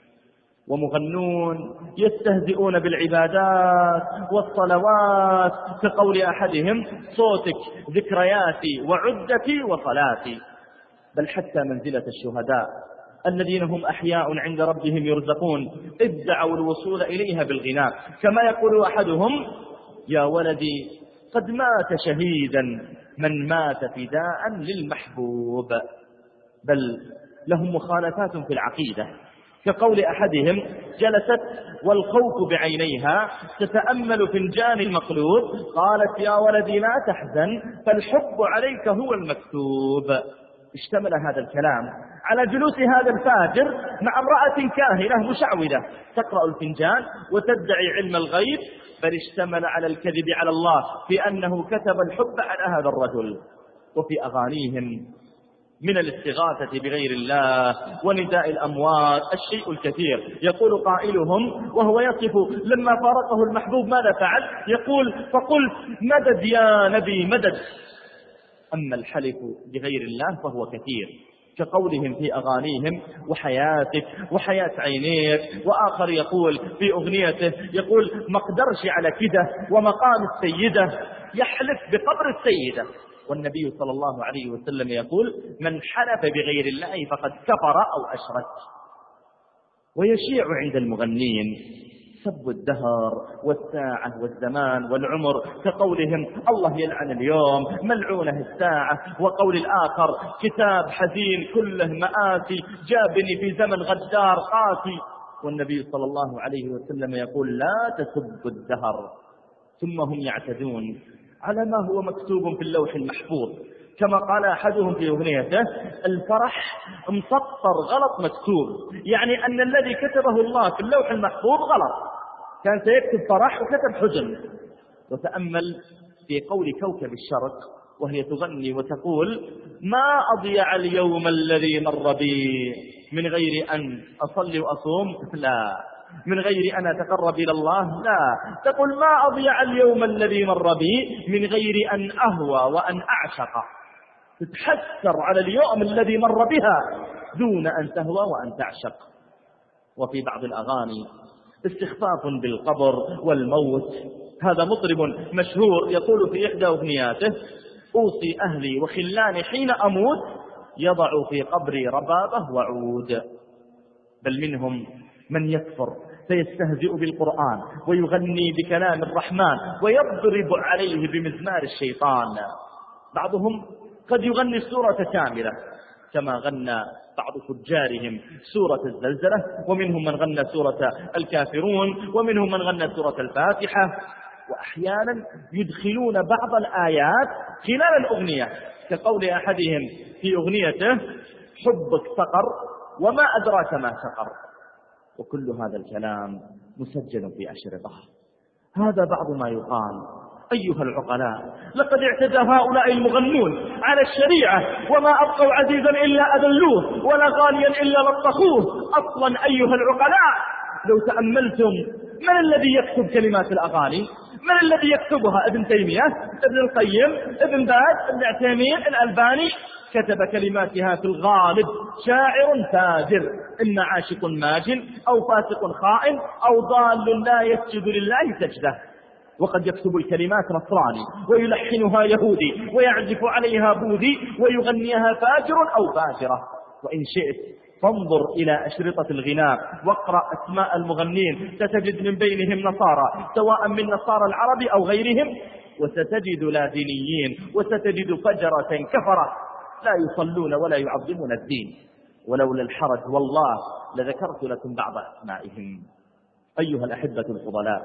ومغنون يستهزئون بالعبادات والصلوات، كقول أحدهم: صوتك ذكرياتي وعدتي وصلاتي. بل حتى منزلة الشهداء الذين هم أحياء عند ربهم يرزقون ادعوا الوصول إليها بالغناء، كما يقول أحدهم: يا ولدي قد مات شهيدا من مات فداء للمحبوب. بل لهم مخالفات في العقيدة، كقول أحدهم: جلست والخوف بعينيها تتأمل فنجان المقلوب، قالت يا ولدي لا تحزن فالحب عليك هو المكتوب. اشتمل هذا الكلام على جلوس هذا الفاجر مع امرأة كاهنة مشعوذة تقرأ الفنجان وتدعي علم الغيب، بل اشتمل على الكذب على الله في أنه كتب الحب على هذا الرجل. وفي أغانيهم من الاستغاثة بغير الله ونداء الأموات الشيء الكثير. يقول قائلهم وهو يصف لما فارقه المحبوب ماذا فعل، يقول: فقلت مدد يا نبي مدد. أما الحلف بغير الله فهو كثير، كقولهم في أغانيهم وحياتك وحياة عينيك. وآخر يقول في أغنيته يقول مقدرش على كده ومقام السيدة، يحلف بقبر السيدة. والنبي صلى الله عليه وسلم يقول من حلف بغير الله فقد كفر أو أشرك. ويشيع عند المغنين سب الدهر والساعة والزمان والعمر كقولهم الله يلعن اليوم ملعونه الساعة، وقول الآخر كتاب حزين كله مآسي جابني في زمن غدار قاسي. والنبي صلى الله عليه وسلم يقول لا تسبوا الدهر. ثم هم يعتدون على ما هو مكتوب في اللوح المحفوظ، كما قال أحدهم في أغنيته الفرح مسطر غلط مكتوب، يعني أن الذي كتبه الله في اللوح المحفوظ غلط، كان سيكتب فرح وكتب حزن. وتأمل في قول كوكب الشرق وهي تغني وتقول ما أضيع اليوم الذي مر بي من غير أن أصلي وأصوم، لا، من غير أن أتقرب إلى الله، لا، تقول ما أضيع اليوم الذي مر بي من غير أن أهوى وأن أعشق. تتحسر على اليوم الذي مر بها دون أن تهوى وأن تعشق. وفي بعض الأغاني استخفاف بالقبر والموت. هذا مطرب مشهور يقول في إحدى أغنياته أوصي أهلي وخلاني حين أموت يضع في قبري ربابه وعود. بل منهم من يكفر فيستهزئ بالقرآن ويغني بكلام الرحمن ويضرب عليه بمزمار الشيطان. بعضهم قد يغني السورة كاملة كما غنى بعض فجارهم سورة الزلزلة، ومنهم من غنى سورة الكافرون، ومنهم من غنى سورة الفاتحة. وأحيانا يدخلون بعض الآيات خلال الأغنية كقول أحدهم في أغنيته حبك سقر وما أدراك ما سقر. وكل هذا الكلام مسجل في أشرطة. هذا بعض ما يقال. أيها العقلاء لقد اعتدى هؤلاء المغنون على الشريعة وما أبقوا عزيزا إلا أذلوه ولا غاليا إلا لطخوه. أصلا أيها العقلاء لو تأملتم من الذي يكتب كلمات الأغاني؟ من الذي يكتبها؟ ابن تيمية، ابن القيم، ابن باز، ابن عثيمين، الألباني. كتب كلماتها في الغالب شاعر فاجر، إما عاشق ماجن أو فاسق خائن أو ضال لا يسجد لله سجده. وقد يكتب الكلمات نصراني ويلحنها يهودي ويعزف عليها بوذي ويغنيها فاجر أو فاجرة. وإن شئت فانظر إلى أشرطة الغناء واقرأ أسماء المغنين، ستجد من بينهم نصارى سواء من نصارى العرب أو غيرهم، وستجد لا دينيين، وستجد فجرة كفرة لا يصلون ولا يعظمون الدين. ولولا الحرج والله لذكرت لكم بعض أسمائهم. أيها الأحبة الفضلاء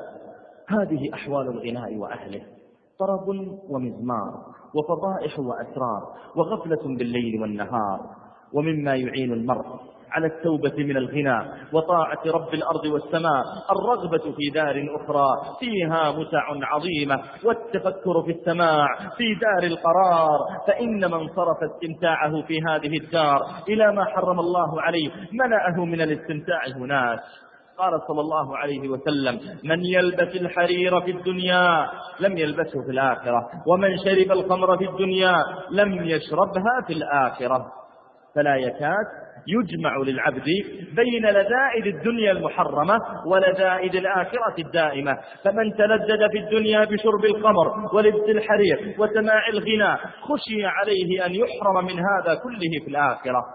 هذه أحوال الغناء وأهله، طرب ومزمار وفضائح وأسرار وغفلة بالليل والنهار. ومما يعين المرء على التوبة من الغنى وطاعة رب الأرض والسماء الرغبة في دار أخرى فيها متع عظيمة والتفكر في السماع في دار القرار. فإن من صرف استمتاعه في هذه الدار إلى ما حرم الله عليه منعه من الاستمتاع هناك. قال صلى الله عليه وسلم من يلبس الحرير في الدنيا لم يلبسه في الآخرة، ومن شرب الخمر في الدنيا لم يشربها في الآخرة. فلا يكاد يجمع للعبد بين لذائذ الدنيا المحرمة ولذائذ الآخرة الدائمة. فمن تلذذ في الدنيا بشرب الخمر ولبس الحرير وسماع الغناء خشي عليه أن يحرم من هذا كله في الآخرة.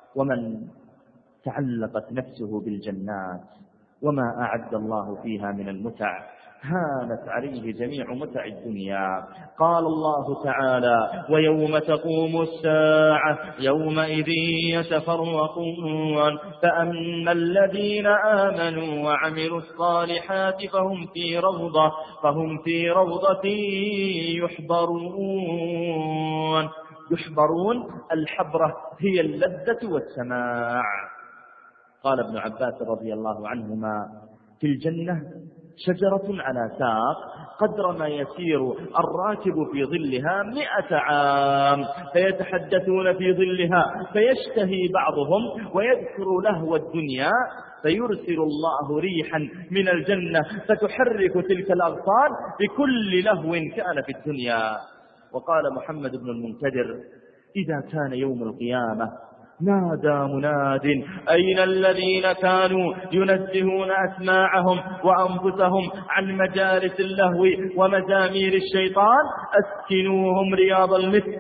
ومن تعلقت نفسه بالجنات وما أعد الله فيها من المتع هانت عليه جميع متع الدنيا. قال الله تعالى ويوم تقوم الساعة يومئذ يتفرقون فأما الذين آمنوا وعملوا الصالحات فهم في روضة فهم في روضة يحبرون. يحبرون الحبرة هي اللذة والسماع. قال ابن عباس رضي الله عنهما في الجنة شجرة على ساق قدر ما يسير الراكب في ظلها مئة عام فيتحدثون في ظلها فيشتهي بعضهم ويذكر لهو الدنيا فيرسل الله ريحا من الجنة فتحرك تلك الأغصان بكل لهو كان في الدنيا. وقال محمد بن المنكدر إذا كان يوم القيامة نادى مناد أين الذين كانوا ينزهون أسماعهم وأنفسهم عن مجالس اللهو ومزامير الشيطان أسكنوهم رياض المسك.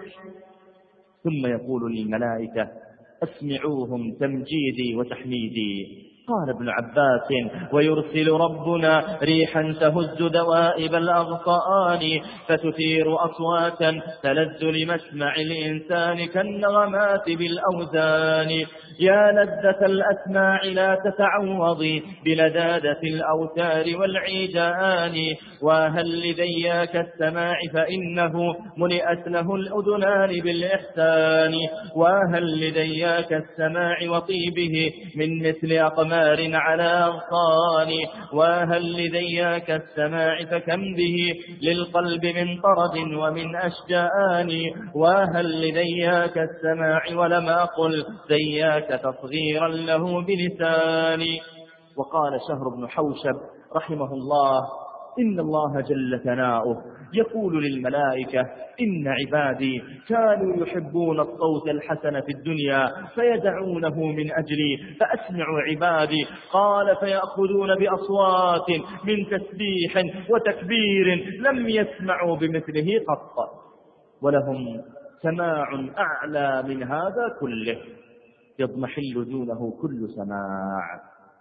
ثم يقول للملائكة أسمعوهم تمجيدي وتحميدي. قال ابن عباس ويرسل ربنا ريحا تهز دوائب الأغصان فتثير أصواتا تلذ لمسمع الإنسان كالنغمات بالأوزان. يا لذة الأسماع لا تتعوضي بلذاذة الأوتار والعيدان. وهل لذياك السماع فإنه ملئت له الأذنان بالإحسان. وهل لذياك السماع وطيبه من مثل أقمار على أغصان. وهل لذياك السماع فكم به للقلب من طرد ومن أشجان. وهل لذياك السماع ولم أقل ذياك تصغيرا له بلساني. وقال شهر بن حوشب رحمه الله إن الله جل ثناؤه يقول للملائكة إن عبادي كانوا يحبون الصوت الحسن في الدنيا فيدعونه من أجلي فأسمع عبادي. قال فيأخذون بأصوات من تسبيح وتكبير لم يسمعوا بمثله قط، ولهم سماع أعلى من هذا كله يضمحل دونه كل سماع.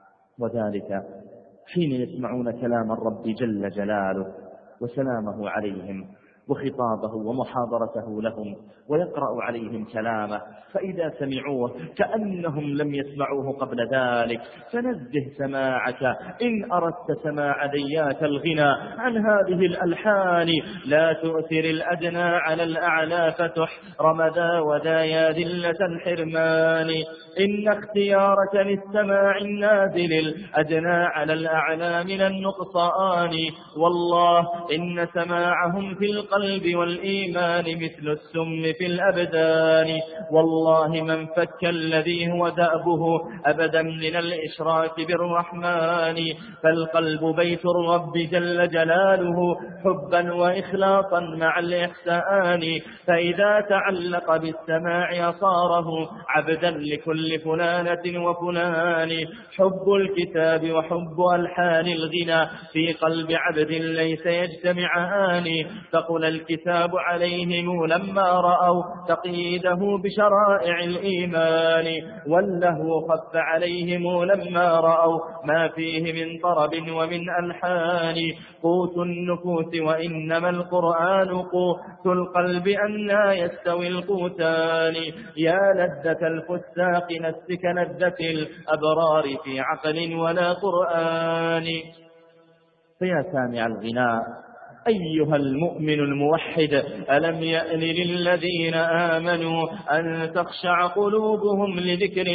وذلك حين يسمعون كلام الرب جل جلاله وسلامه عليهم وخطابه ومحاضرته لهم ويقرأ عليهم كلامه، فإذا سمعوه كأنهم لم يسمعوه قبل ذلك. فنزه سماعك إن أردت سماع ذيات الغنى عن هذه الألحان. لا تؤثر الأدنى على الأعلى فتحرم ذا وذا يا ذلة الحرمان. إن اختيارك للسماع النازل الأدنى على الأعلى من النقصان. والله إن سماعهم في القلب والإيمان مثل السم في الأبدان. والله من فك الذي هو دأبه أبدا من الإشراك بالرحمن. فالقلب بيت الرب جل جلاله حبا وإخلاصا مع الإحسان. فإذا تعلق بالسماع صاره عبدا لكل فلانة وفلان. حب الكتاب وحب ألحان الغنى في قلب عبد ليس يجتمعان. فقل الكتاب عليهم لما رأوا تقييده بشرائع الإيمان. واللهو خف عليهم لما رأوا ما فيه من طرب ومن ألحان. قوت النفوس وإنما القرآن قوت القلب أنى يستوي القوتان. يا لذة الفساق نسك لذة الأبرار في عقل ولا قرآن. فيا سامع الغناء أيها المؤمن الموحد ألم يأن للذين آمنوا أن تخشع قلوبهم لذكر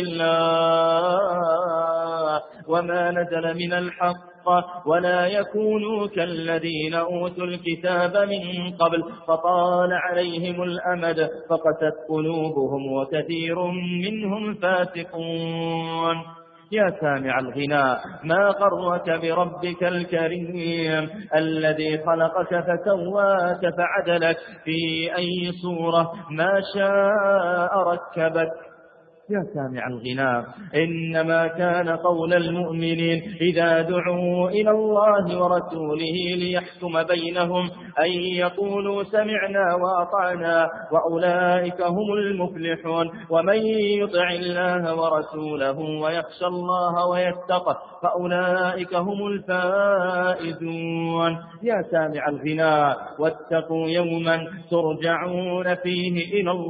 الله وما نزل من الحق ولا يكونوا كالذين أوتوا الكتاب من قبل فطال عليهم الأمد فقست قلوبهم وكثير منهم فاسقون. يا سامع الغناء ما غرك بربك الكريم الذي خلقك فسواك فعدلك في أي صورة ما شاء ركبك. يا سامع الغناء إنما كان قول المؤمنين إذا دعوا إلى الله ورسوله ليحكم بينهم أن يقولوا سمعنا وأطعنا وأولئك هم المفلحون. ومن يطع الله ورسوله ويخشى الله ويتقه فأولئك هم الفائزون. يا سامع الغناء واتقوا يوما ترجعون فيه إلى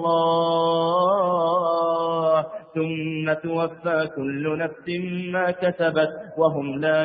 الله ثم توفى كل نفس ما كسبت وهم لا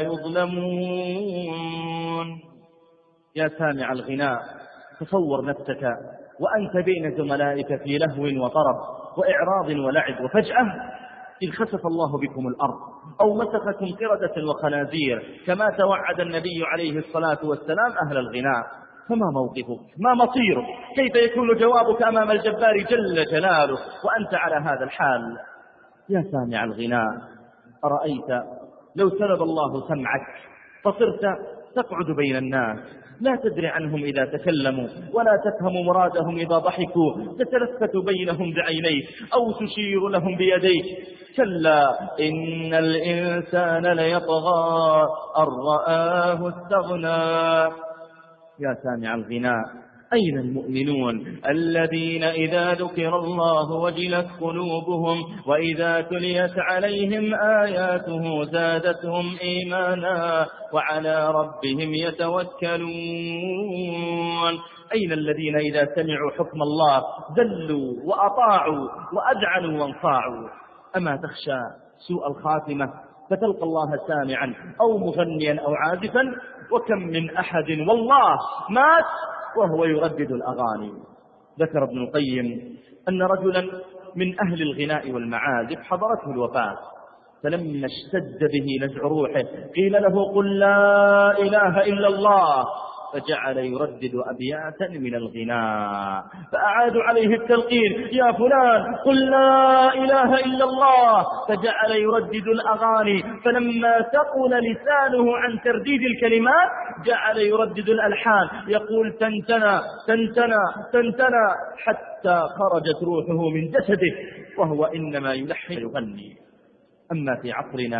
يظلمون. يا سامع الغناء تصور نفسك وأنت بين زملائك في لهو وطرب وإعراض ولعب وفجأة إذ خسف الله بكم الأرض أو مسخكم قردة وخنازير كما توعد النبي عليه الصلاة والسلام أهل الغناء. فما موقفك؟ ما مصيرك؟ كيف يكون جوابك أمام الجبار جل جلاله وأنت على هذا الحال؟ يا سامع الغناء أرأيت لو سلب الله سمعك فصرت تقعد بين الناس لا تدري عنهم إذا تكلموا ولا تفهم مرادهم إذا ضحكوا، تتلفت بينهم بعينيك أو تشير لهم بيديك. كلا إن الإنسان ليطغى أن رآه استغنى. يا سامع الغناء، أين المؤمنون الذين إذا ذكر الله وجلت قلوبهم وإذا تليت عليهم آياته زادتهم إيمانا وعلى ربهم يتوكلون؟ أين الذين إذا سمعوا حكم الله ذلوا وأطاعوا وأذعنوا وانصاعوا؟ أما تخشى سوء الخاتمة فتلقى الله سامعا أو مغنيا أو عازفا؟ وكم من أحد والله مات وهو يردد الأغاني. ذكر ابن القيم أن رجلا من أهل الغناء والمعازف حضرته الوفاة، فلما اشتد به نزع روحه قيل له قل لا إله إلا الله، فجعل يردد أبياتا من الغناء، فأعادوا عليه التلقين يا فلان قل لا إله إلا الله، فجعل يردد الأغاني، فلما ثقل لسانه عن ترديد الكلمات جعل يردد الألحان، يقول تنتنى تنتنى تنتنى حتى خرجت روحه من جسده وهو إنما يلحن يغني. أما في عصرنا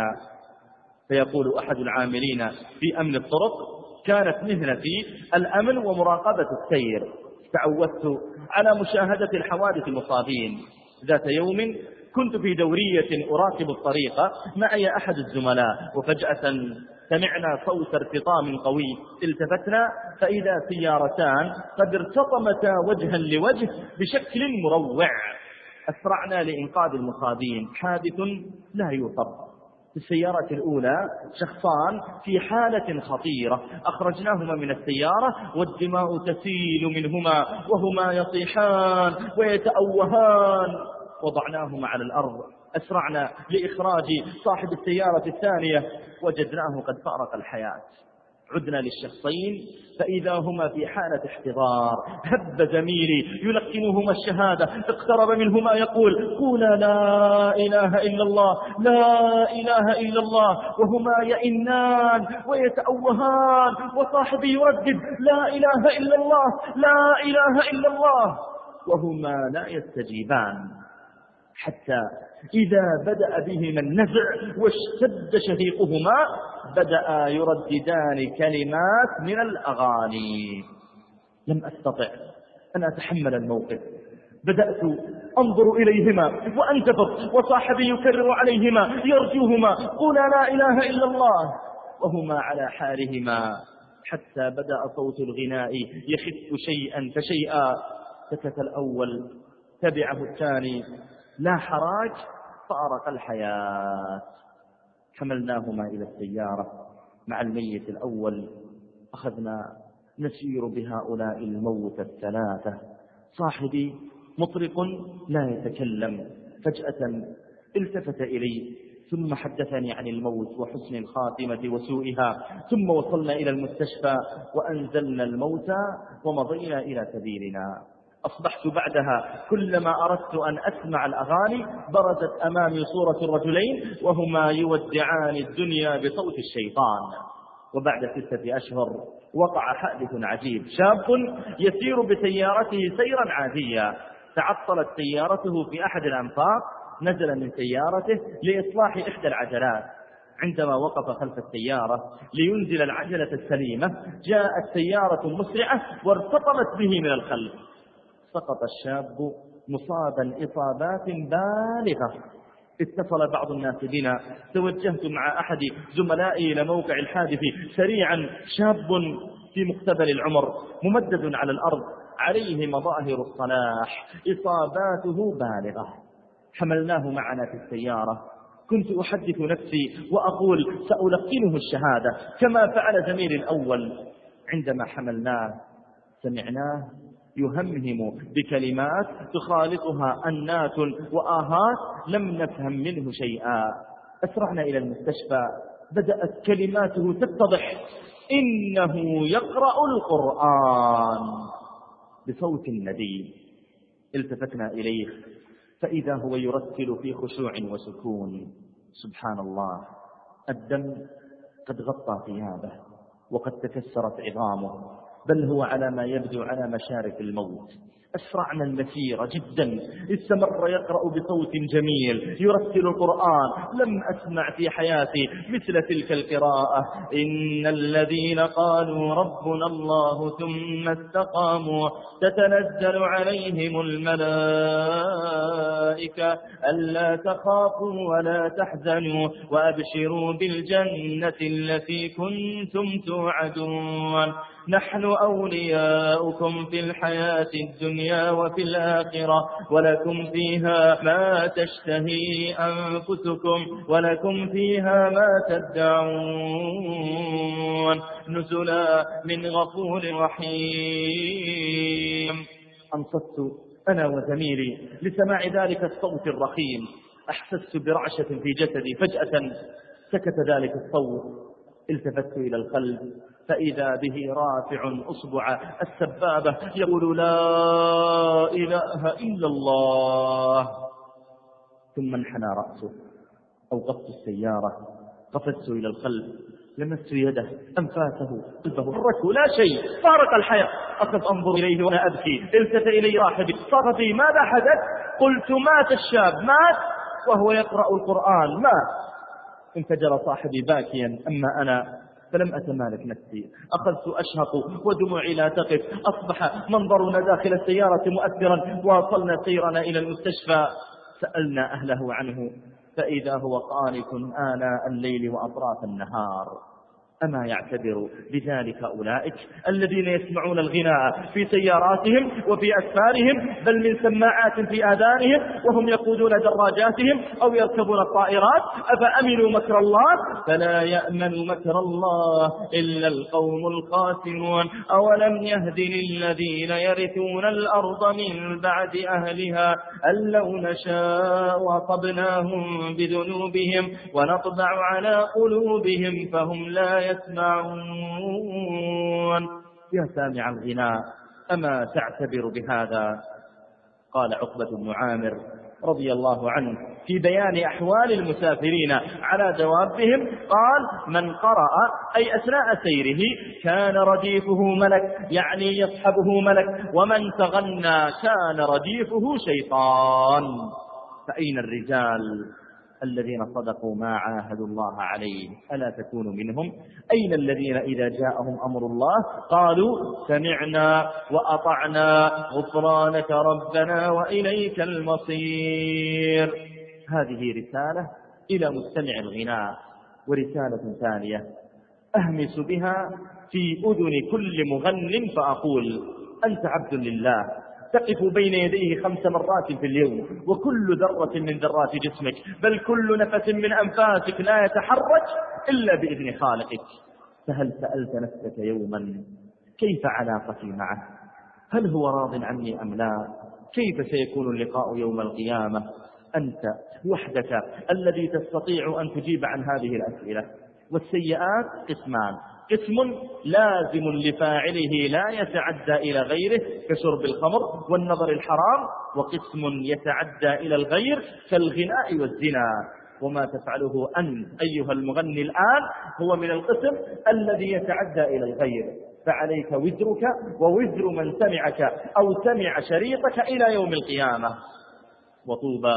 فيقول أحد العاملين في أمن الطرق كانت مهنتي الأمن ومراقبة السير، تعودت على مشاهدة الحوادث المصابين. ذات يوم كنت في دورية أراقب الطريق معي أحد الزملاء، وفجأة سمعنا صوت ارتطام قوي، التفتنا فإذا سيارتان قد ارتطمتا وجها لوجه بشكل مروع. أسرعنا لإنقاذ المصابين، حادث لا يوصف. في السيارة الأولى شخصان في حالة خطيرة، أخرجناهما من السيارة والدماء تسيل منهما وهما يصيحان ويتأوهان، وضعناهما على الأرض. أسرعنا لإخراج صاحب السيارة الثانية وجدناه قد فارق الحياة. عدنا للشخصين فإذا هما في حالة احتضار. هب زميلي يلقنهما الشهادة، اقترب منهما يقول قولا لا إله إلا الله لا إله إلا الله، وهما يئنان ويتأوهان، وصاحبي يردد لا إله إلا الله لا إله إلا الله، وهما لا يستجيبان، حتى إذا بدأ بهما النزع واشتد شهيقهما بدأ يرددان كلمات من الأغاني. لم أستطع أن أتحمل الموقف، بدأت أنظر إليهما وأنتفض، وصاحبي يكرر عليهما يرجوهما قولا لا إله إلا الله، وهما على حالهما، حتى بدأ صوت الغناء يخف شيئا فشيئا. سكت الأول تبعه الثاني، لا حراج، فارق الحياة. حملناهما إلى السيارة مع الميت الأول، أخذنا نسير بهؤلاء الموتى الثلاثة. صاحبي مطرق لا يتكلم، فجأة التفت إلي ثم حدثني عن الموت وحسن الخاتمة وسوءها، ثم وصلنا إلى المستشفى وأنزلنا الموتى ومضينا إلى سبيلنا. أصبحت بعدها كلما أردت أن أسمع الأغاني برزت أمامي صورة الرجلين وهما يودعان الدنيا بصوت الشيطان. وبعد ستة أشهر وقع حادث عجيب. شاب يسير بسيارته سيرا عاديا، تعطلت سيارته في أحد الأنفاق، نزل من سيارته لإصلاح إحدى العجلات. عندما وقف خلف السيارة لينزل العجلة السليمة جاءت سيارة مسرعة وارتطمت به من الخلف. سقط الشاب مصابا إصابات بالغة. اتصل بعض الناس بنا، توجهت مع أحد زملائي إلى موقع الحادث سريعا. شاب في مقتبل العمر ممدد على الأرض، عليه مظاهر الصلاح، إصاباته بالغة. حملناه معنا في السيارة. كنت أحدث نفسي وأقول سألقنه الشهادة كما فعل زميلي الأول. عندما حملناه سمعناه يهمهم بكلمات تخالطها أنات وآهات لم نفهم منه شيئا. أسرعنا إلى المستشفى، بدأت كلماته تتضح، إنه يقرأ القرآن بصوت ندي. التفتنا إليه فإذا هو يرتل في خشوع وسكون. سبحان الله، الدم قد غطى ثيابه، وقد تكسرت عظامه، بل هو على ما يبدو على مشارف الموت. أسرعنا المسيرة جدا. استمر يقرأ بصوت جميل يرتل القرآن. لم أسمع في حياتي مثل تلك القراءة. إن الذين قالوا ربنا الله ثم استقاموا تتنزل عليهم الملائكة ألا تخافوا ولا تحزنوا وأبشروا بالجنة التي كنتم توعدون نحن أولياؤكم في الحياة الدنيا وفي الآخرة ولكم فيها ما تشتهي أنفسكم ولكم فيها ما تدعون نزلا من غفور رحيم. أنصت أنا وزميلي لسماع ذلك الصوت الرخيم. أحسست برعشة في جسدي. فجأة سكت ذلك الصوت. التفت إلى القلب فإذا به رافع أصبع السبابة يقول لا إله إلا الله. ثم انحنى رأسه. أوقفت السيارة. قفزت إلى القلب. لمست يده أنفاسه قلبه حركه لا شيء. فارق الحياة. أخذ أنظر إليه وأنا أبكي. التفت إلي راحبي. صرفي ماذا حدث؟ قلت مات الشاب. مات وهو يقرأ القرآن. مات. انفجر صاحبي باكيا. أما أنا فلم أتمالك نفسي. أخذت أشهق ودموعي لا تقف. أصبح منظرنا داخل السيارة مؤثرا. واصلنا سيرنا إلى المستشفى. سألنا أهله عنه فإذا هو قانت آناء الليل وأطراف النهار. أما يعتبر بذلك أولئك الذين يسمعون الغناء في سياراتهم وفي أسفارهم بل من سماعات في آذانهم وهم يقودون دراجاتهم أو يركبون الطائرات؟ أفأمنوا مكر الله؟ فلا يأمن مكر الله إلا القوم الخاسرون. أولم يهد للذين يرثون الأرض من بعد أهلها أن لو نشاء وأصبناهم بذنوبهم ونطبع على قلوبهم فهم لا يسمعون. يا سامع الغناء أما تعتبر بهذا؟ قال عقبة بن عامر رضي الله عنه في بيان أحوال المسافرين على دوابهم قال من قرأ أي أثناء سيره كان رديفه ملك يعني يصحبه ملك ومن تغنى كان رديفه شيطان. فأين الرجال الذين صدقوا ما عاهدوا الله عليه؟ ألا تكونوا منهم؟ أين الذين إذا جاءهم أمر الله قالوا سمعنا وأطعنا غفرانك ربنا وإليك المصير؟ هذه رسالة إلى مستمع الغناء. ورسالة ثانية أهمس بها في أذن كل مغن فأقول أنت عبد لله تقف بين يديه خمس مرات في اليوم وكل ذرة من ذرات جسمك بل كل نفس من أنفاسك لا يتحرك إلا بإذن خالقك. فهل سألت نفسك يوما كيف علاقتي معه؟ هل هو راض عني أم لا؟ كيف سيكون اللقاء يوم القيامة؟ أنت وحدك الذي تستطيع أن تجيب عن هذه الأسئلة. والسيئات قسمان: قسم لازم لفاعله لا يتعدى إلى غيره كشرب الخمر والنظر الحرام، وقسم يتعدى إلى الغير كالغناء والزنا. وما تفعله أنت أيها المغني الآن هو من القسم الذي يتعدى إلى الغير، فعليك وزرك ووزر من سمعك أو سمع شريطك إلى يوم القيامة. وطوبى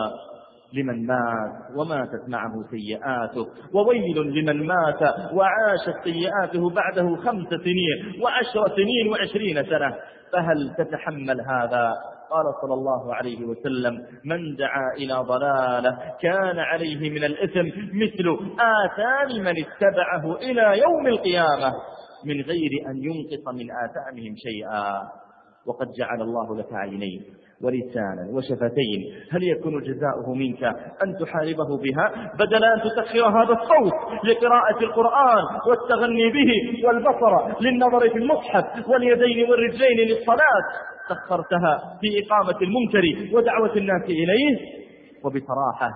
لمن مات وماتت معه سيئاته، وويل لمن مات وعاشت سيئاته بعده خمس سنين وعشر سنين وعشرين سنة. فهل تتحمل هذا؟ قال صلى الله عليه وسلم: من دعا إلى ضلالة كان عليه من الإثم مثل آثام من اتبعه إلى يوم القيامة من غير أن ينقص من آثامهم شيئا. وقد جعل الله لك عينين ولسانا وشفتين، هل يكون جزاؤه منك أن تحاربه بها بدل أن تسخر هذا الصوت لقراءة القرآن والتغني به، والبصر للنظر في المصحف، واليدين والرجلين للصلاة؟ سخرتها في إقامة المنكر ودعوة الناس إليه. وبصراحة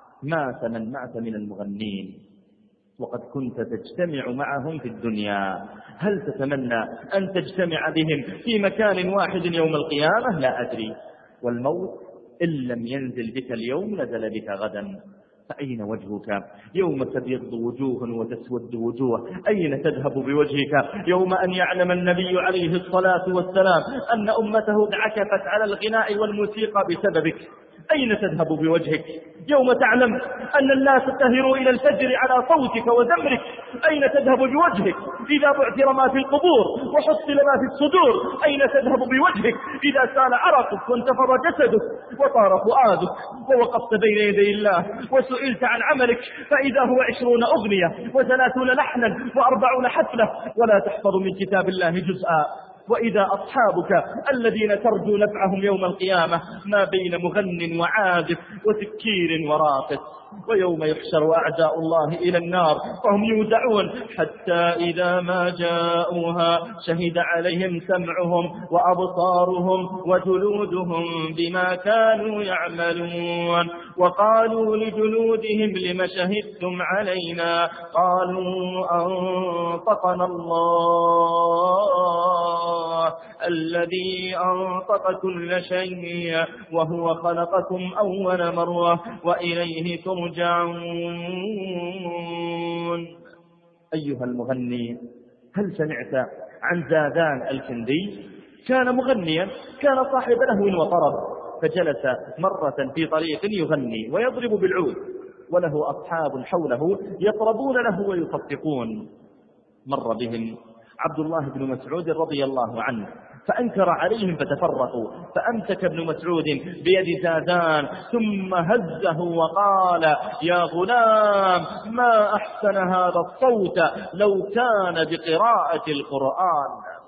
مات من مات من المغنين وقد كنت تجتمع معهم في الدنيا. هل تتمنى أن تجتمع بهم في مكان واحد يوم القيامة؟ لا أدري. والموت إن لم ينزل بك اليوم نزل بك غدا. فأين وجهك يوم تبيض وجوه وتسود وجوه؟ أين تذهب بوجهك يوم أن يعلم النبي عليه الصلاة والسلام أن أمته انعكفت على الغناء والموسيقى بسببك؟ أين تذهب بوجهك يوم تعلم أن الناس تهروا إلى الفجر على صوتك وزمرك؟ أين تذهب بوجهك إذا بعثر ما في القبور وحصل ما في الصدور؟ أين تذهب بوجهك إذا سال عرقك وانتفض جسدك وطار فؤادك ووقفت بين يدي الله وسئلت عن عملك فإذا هو عشرون أغنية وثلاثون لحنا وأربعون حفلة ولا تحفظ من كتاب الله جزءا؟ وإذا أصحابك الذين ترجو نفعهم يوم القيامة ما بين مغن وعازف وسكير وراقص، ويوم يحشر أعداء الله إلى النار فهم يوزعون حتى إذا ما جاءوها شهد عليهم سمعهم وأبصارهم وجلودهم بما كانوا يعملون، وقالوا لجلودهم لم شهدتم علينا؟ قالوا أنطقنا الله الذي أنطق كل شيء وهو خلقكم أول مرة وإليه ترجعون. أيها المغني، هل سمعت عن زادان الكندي؟ كان مغنيا، كان صاحب لهو وطرب، فجلس مرة في طريق يغني ويضرب بالعود وله أصحاب حوله يطربون له ويصفقون. مر بهم عبد الله بن مسعود رضي الله عنه فأنكر عليهم فتفرقوا، فأمسك ابن مسعود بيد زادان ثم هزه وقال: يا غلام، ما أحسن هذا الصوت لو كان بقراءة القرآن.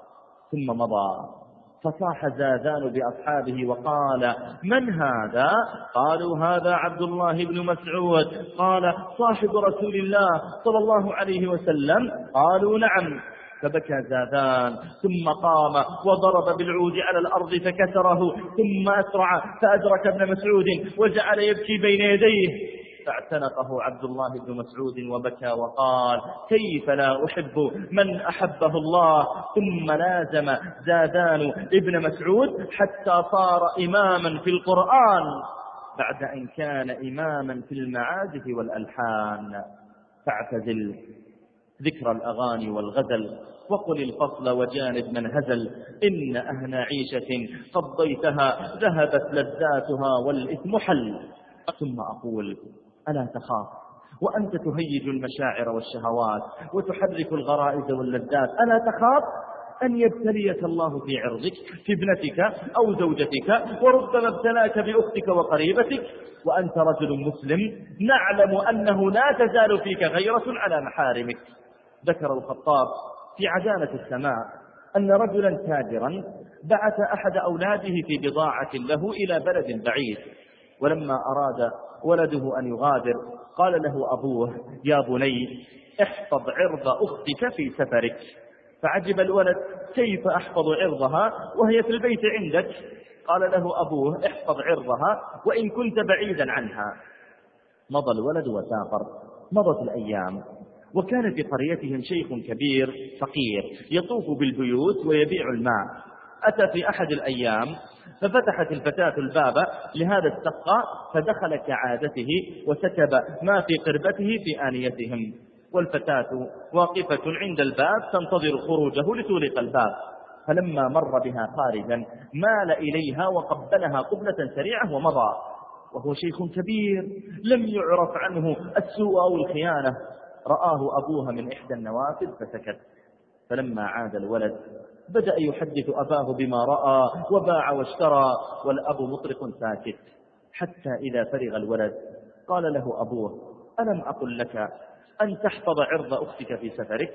ثم مضى، فصاح زادان بأصحابه وقال: من هذا؟ قالوا: هذا عبد الله بن مسعود. قال: صاحب رسول الله صلى الله عليه وسلم؟ قالوا: نعم. فبكى زادان ثم قام وضرب بالعود على الأرض فكسره، ثم أسرع فأدرك ابن مسعود وجعل يبكي بين يديه، فاعتنقه عبد الله بن مسعود وبكى وقال: كيف لا أحب من أحبه الله؟ ثم لازم زادان ابن مسعود حتى صار إماما في القرآن بعد أن كان إماما في المعازف والألحان. فاعتزل ذكر الأغاني والغزل وقل الفصل وجانب من هزل، إن أهنى عيشة قضيتها ذهبت لذاتها والإثم حل. ثم أقول: ألا تخاف وأنت تهيج المشاعر والشهوات وتحرك الغرائز واللذات؟ ألا تخاف أن يبتليك الله في عرضك، في ابنتك أو زوجتك، وربما ابتلاك بأختك وقريبتك وأنت رجل مسلم نعلم أنه لا تزال فيك غيرة على محارمك. ذكر الخطاب في عجالة السماء أن رجلا تاجرا بعث أحد أولاده في بضاعة له إلى بلد بعيد، ولما أراد ولده أن يغادر قال له أبوه: يا بني، احفظ عرض أختك في سفرك. فعجب الولد: كيف أحفظ عرضها وهي في البيت عندك؟ قال له أبوه: احفظ عرضها وإن كنت بعيدا عنها. مضى الولد وسافر. مضت الأيام، وكان في قريتهم شيخ كبير فقير يطوف بالبيوت ويبيع الماء. أتى في أحد الأيام ففتحت الفتاة الباب لهذا السقا، فدخل كعادته وسكب ما في قربته في آنيتهم، والفتاة واقفة عند الباب تنتظر خروجه لتغلق الباب. فلما مر بها خارجا مال إليها وقبلها قبلة سريعة ومضى، وهو شيخ كبير لم يعرف عنه السوء أو الخيانة. رآه أبوها من إحدى النوافذ فسكت. فلما عاد الولد بدأ يحدث أباه بما رأى وباع واشترى، والأب مطرق ساكت، حتى إذا فرغ الولد قال له أبوه: ألم أقل لك أن تحفظ عرض أختك في سفرك؟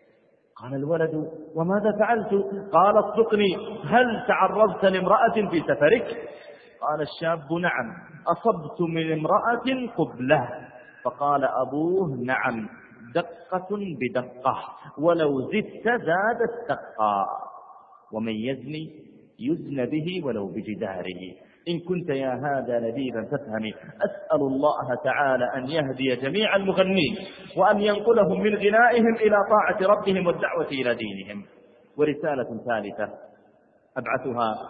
قال الولد: وماذا فعلت؟ قال: اصدقني، هل تعرضت لامرأة في سفرك؟ قال الشاب: نعم، أصبت من امرأة قبلة. فقال أبوه: نعم، دقة بدقة، ولو زدت زادت دقة، ومن يزني يزن به ولو بجداره. إن كنت يا هذا لبيبا فافهمي. أسأل الله تعالى أن يهدي جميع المغنين وأن ينقلهم من غنائهم إلى طاعة ربهم والدعوة إلى دينهم. ورسالة ثالثة أبعثها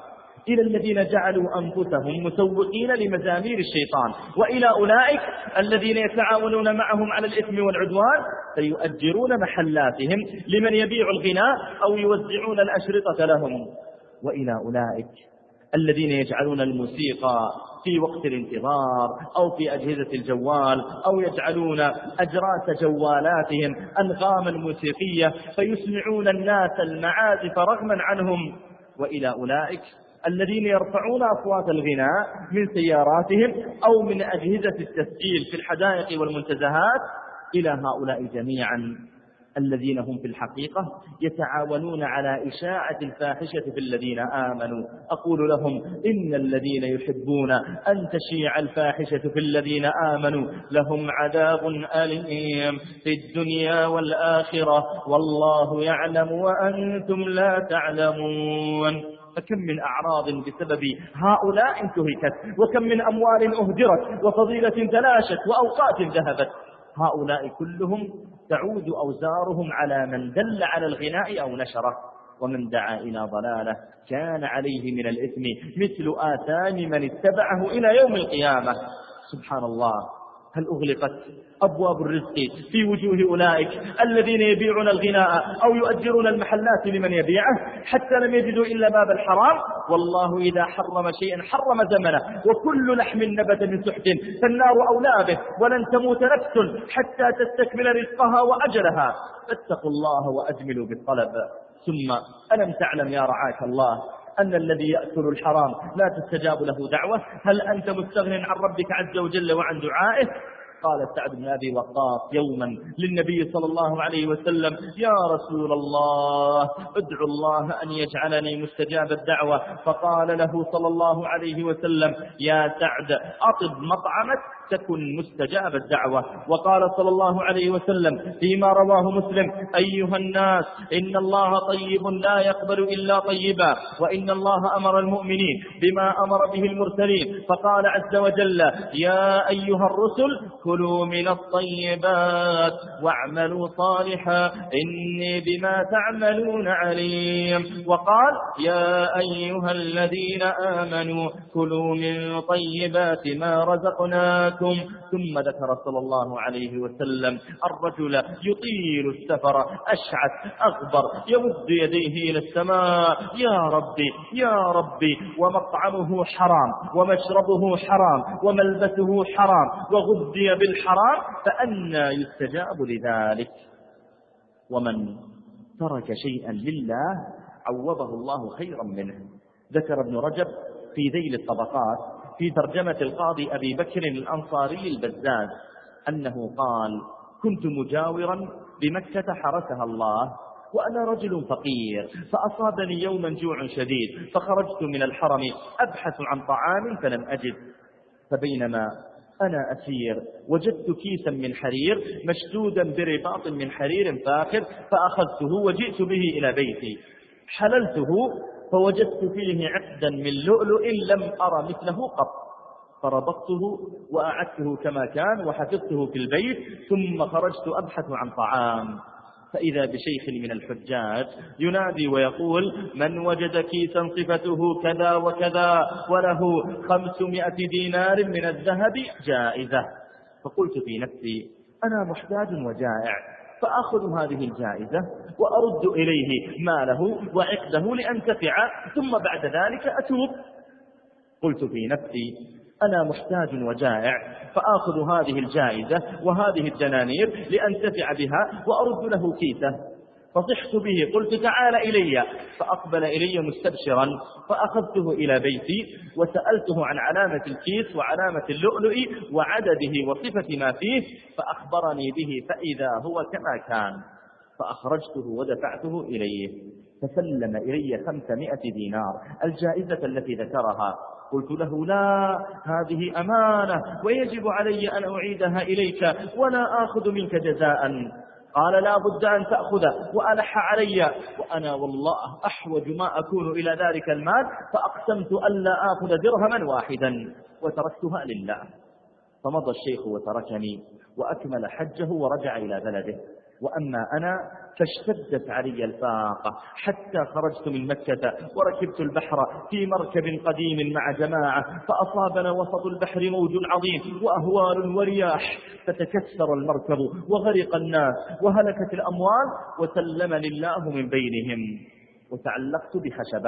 إلى الذين جعلوا أنفسهم مسوقين لمزامير الشيطان، وإلى أولئك الذين يتعاونون معهم على الإثم والعدوان فيؤجرون محلاتهم لمن يبيع الغناء أو يوزعون الأشرطة لهم، وإلى أولئك الذين يجعلون الموسيقى في وقت الانتظار أو في أجهزة الجوال، أو يجعلون أجراس جوالاتهم أنغاما موسيقية فيسمعون الناس المعازف رغما عنهم، وإلى أولئك الذين يرفعون أصوات الغناء من سياراتهم أو من أجهزة التسجيل في الحدائق والمنتزهات. إلى هؤلاء جميعا الذين هم في الحقيقة يتعاونون على إشاعة الفاحشة في الذين آمنوا. أقول لهم إن الذين يحبون أن تشيع الفاحشة في الذين آمنوا لهم عذاب أليم في الدنيا والآخرة والله يعلم وأنتم لا تعلمون. فكم من أعراض بسبب هؤلاء انتهكت، وكم من أموال أهدرت، وفضيلة تلاشت، وأوقات ذهبت. هؤلاء كلهم تعود أوزارهم على من دل على الغناء أو نشره، ومن دعا إلى ضلاله كان عليه من الإثم مثل آثام من اتبعه إلى يوم القيامة. سبحان الله، هل أغلقت أبواب الرزق في وجوه أولئك الذين يبيعون الغناء أو يؤجرون المحلات لمن يبيعه حتى لم يجدوا إلا باب الحرام؟ والله إذا حرم شيئا حرم زمنه، وكل لحم نبت من سحت فالنار أولى به، ولن تموت نفس حتى تستكمل رزقها وأجلها، فاتقوا الله وأجملوا بالطلب. ثم ألم تعلم يا رعاك الله أن الذي يأكل الحرام لا تستجاب له دعوة؟ هل أنت مستغن عن ربك عز وجل وعن دعائه؟ قال سعد بن أبي وقاص يوما للنبي صلى الله عليه وسلم: يا رسول الله ادعو الله أن يجعلني مستجاب الدعوة. فقال له صلى الله عليه وسلم: يا سعد أطب مطعمك تكن مستجاب الدعوة. وقال صلى الله عليه وسلم فيما رواه مسلم: أيها الناس إن الله طيب لا يقبل إلا طيبا، وإن الله أمر المؤمنين بما أمر به المرسلين، فقال عز وجل: يا أيها الرسل كلوا من الطيبات واعملوا صالحا إني بما تعملون عليم. وقال: يا أيها الذين آمنوا كلوا من طيبات ما رزقناكم. ثم ذكر صلى الله عليه وسلم الرجل يطيل السفر أشعث أغبر يمد يديه إلى السماء: يا ربي يا ربي، ومطعمه حرام ومشربه حرام وملبسه حرام وغذي بالحرام، فأنى يستجاب لذلك؟ ومن ترك شيئا لله عوضه الله خيرا منه. ذكر ابن رجب في ذيل الطبقات في ترجمة القاضي أبي بكر الأنصاري البزاز أنه قال: كنت مجاورا بمكة حرسها الله، وأنا رجل فقير، فأصابني يوما جوع شديد، فخرجت من الحرم أبحث عن طعام فلم أجد، فبينما أنا أسير وجدت كيسا من حرير مشدودا برباط من حرير فاخر، فأخذته وجئت به إلى بيتي، حللته فوجدت فيه عقدا من لؤلؤ لم أرى مثله قط، فربطته وأعدته كما كان وحفظته في البيت، ثم خرجت أبحث عن طعام، فإذا بشيخ من الحجاج ينادي ويقول: من وجد كيسا صفته كذا وكذا وله خمسمائة دينار من الذهب جائزة. فقلت في نفسي: أنا محتاج وجائع، فأخذ هذه الجائزة وأرد إليه ماله وعقده لأنتفع، ثم بعد ذلك أتوب. قلت في نفسي: أنا محتاج وجائع، فآخذ هذه الجائزة وهذه الدنانير لأنتفع بها وأرد له كيسه. فصحت به، قلت: تعال إلي، فأقبل إلي مستبشرا، فأخذته إلى بيتي وسألته عن علامة الكيس وعلامة اللؤلؤ وعدده وصفة ما فيه، فأخبرني به فإذا هو كما كان، فأخرجته ودفعته إليه، فسلم إلي خمسمائة دينار الجائزة التي ذكرها. قلت له: لا، هذه أمانة ويجب علي أن أعيدها إليك ولا آخذ منك جزاء. قال: لا بد أن تأخذ، وألح علي، وأنا والله أحوج ما أكون إلى ذلك المال، فأقسمت ألا آخذ درهما واحدا وتركتها لله. فمضى الشيخ وتركني وأكمل حجه ورجع إلى بلده. وأما أنا فاشتدت علي الفاقة حتى خرجت من مكة وركبت البحر في مركب قديم مع جماعة، فأصابنا وسط البحر موج عظيم وأهوال ورياح، فتكسر المركب وغرق الناس وهلكت الأموال وسلمني الله من بينهم. وتعلقت بخشبة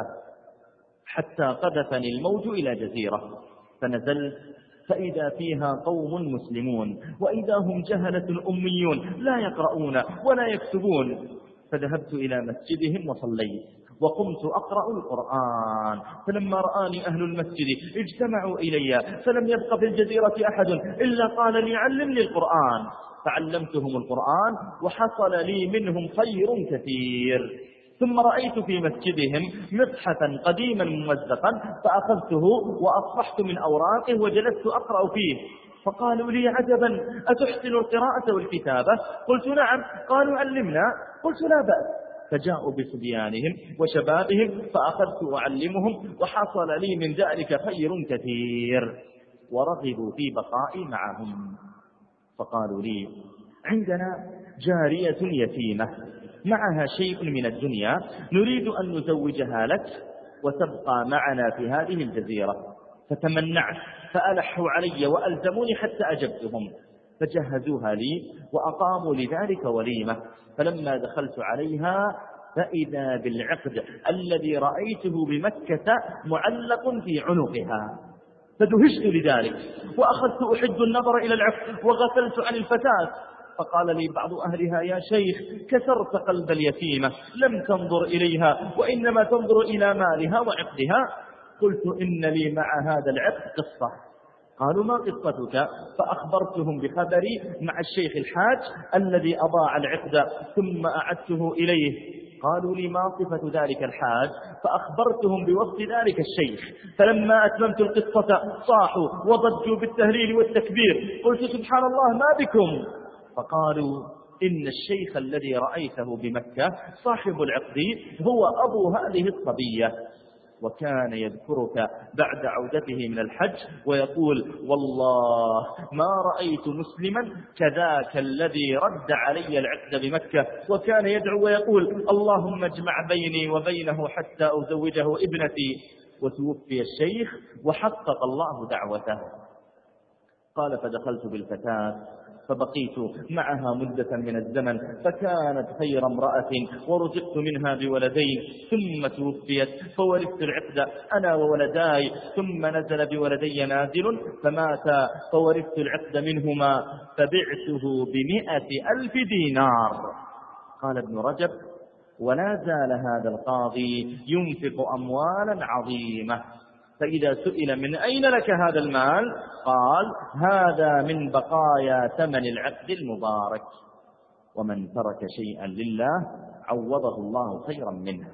حتى قذفني الموج إلى جزيرة، فنزلت فإذا فيها قوم مسلمون وإذا هم جهلة أميون لا يقرؤون ولا يكتبون، فذهبت إلى مسجدهم وصليت وقمت أقرأ القرآن، فلما رآني أهل المسجد اجتمعوا إلي، فلم يبق في الجزيرة أحد إلا قال لي علمني القرآن، فعلمتهم القرآن وحصل لي منهم خير كثير. ثم رأيت في مسجدهم مصحفا قديما ممزقا فأخذته وأصبحت من أوراقه وجلست أقرأ فيه، فقالوا لي عجبا أتحسن القراءة والكتابة؟ قلت نعم. قالوا علمنا، قلت لا بأس. فجاءوا بصبيانهم وشبابهم فأخذت أعلمهم وحصل لي من ذلك خير كثير، ورغبوا في بقائي معهم. فقالوا لي عندنا جارية يتيمة معها شيء من الدنيا نريد أن نزوجها لك وتبقى معنا في هذه الجزيرة، فتمنعت فألحوا علي وألزموني حتى أجبتهم، فجهزوها لي وأقاموا لذلك وليمة. فلما دخلت عليها فإذا بالعقد الذي رأيته بمكة معلق في عنقها، فدهشت لذلك وأخذت أحد النظر إلى العقد وغفلت عن الفتاة. فقال لي بعض أهلها يا شيخ كسرت قلب اليتيمة، لم تنظر إليها وإنما تنظر إلى مالها وعقدها. قلت إن لي مع هذا العقد قصة. قالوا ما قصتك؟ فأخبرتهم بخبري مع الشيخ الحاج الذي أضاع العقد ثم أعدته إليه. قالوا لي ما صفة ذلك الحاج؟ فأخبرتهم بوصف ذلك الشيخ، فلما أتممت القصة صاحوا وضجوا بالتهليل والتكبير. قلت سبحان الله ما بكم؟ فقالوا إن الشيخ الذي رأيته بمكة صاحب العقد هو أبو هذه الصبية، وكان يذكرك بعد عودته من الحج ويقول والله ما رأيت مسلما كذاك الذي رد علي العقد بمكة، وكان يدعو ويقول اللهم اجمع بيني وبينه حتى أزوجه ابنتي. وتوفي الشيخ وحقق الله دعوته. قال فدخلت بالفتاة فبقيت معها مدة من الزمن، فكانت خير امرأة ورزقت منها بولدين، ثم توفيت فورثت العقد أنا وولداي، ثم نزل بولدي نازل فماتا فورثت العقد منهما، فبعته بمئة ألف دينار. قال ابن رجب ولا زال هذا القاضي ينفق أموالا عظيمة، فإذا سئل من أين لك هذا المال قال هذا من بقايا ثمن العقد المبارك. ومن ترك شيئا لله عوضه الله خيرا منه.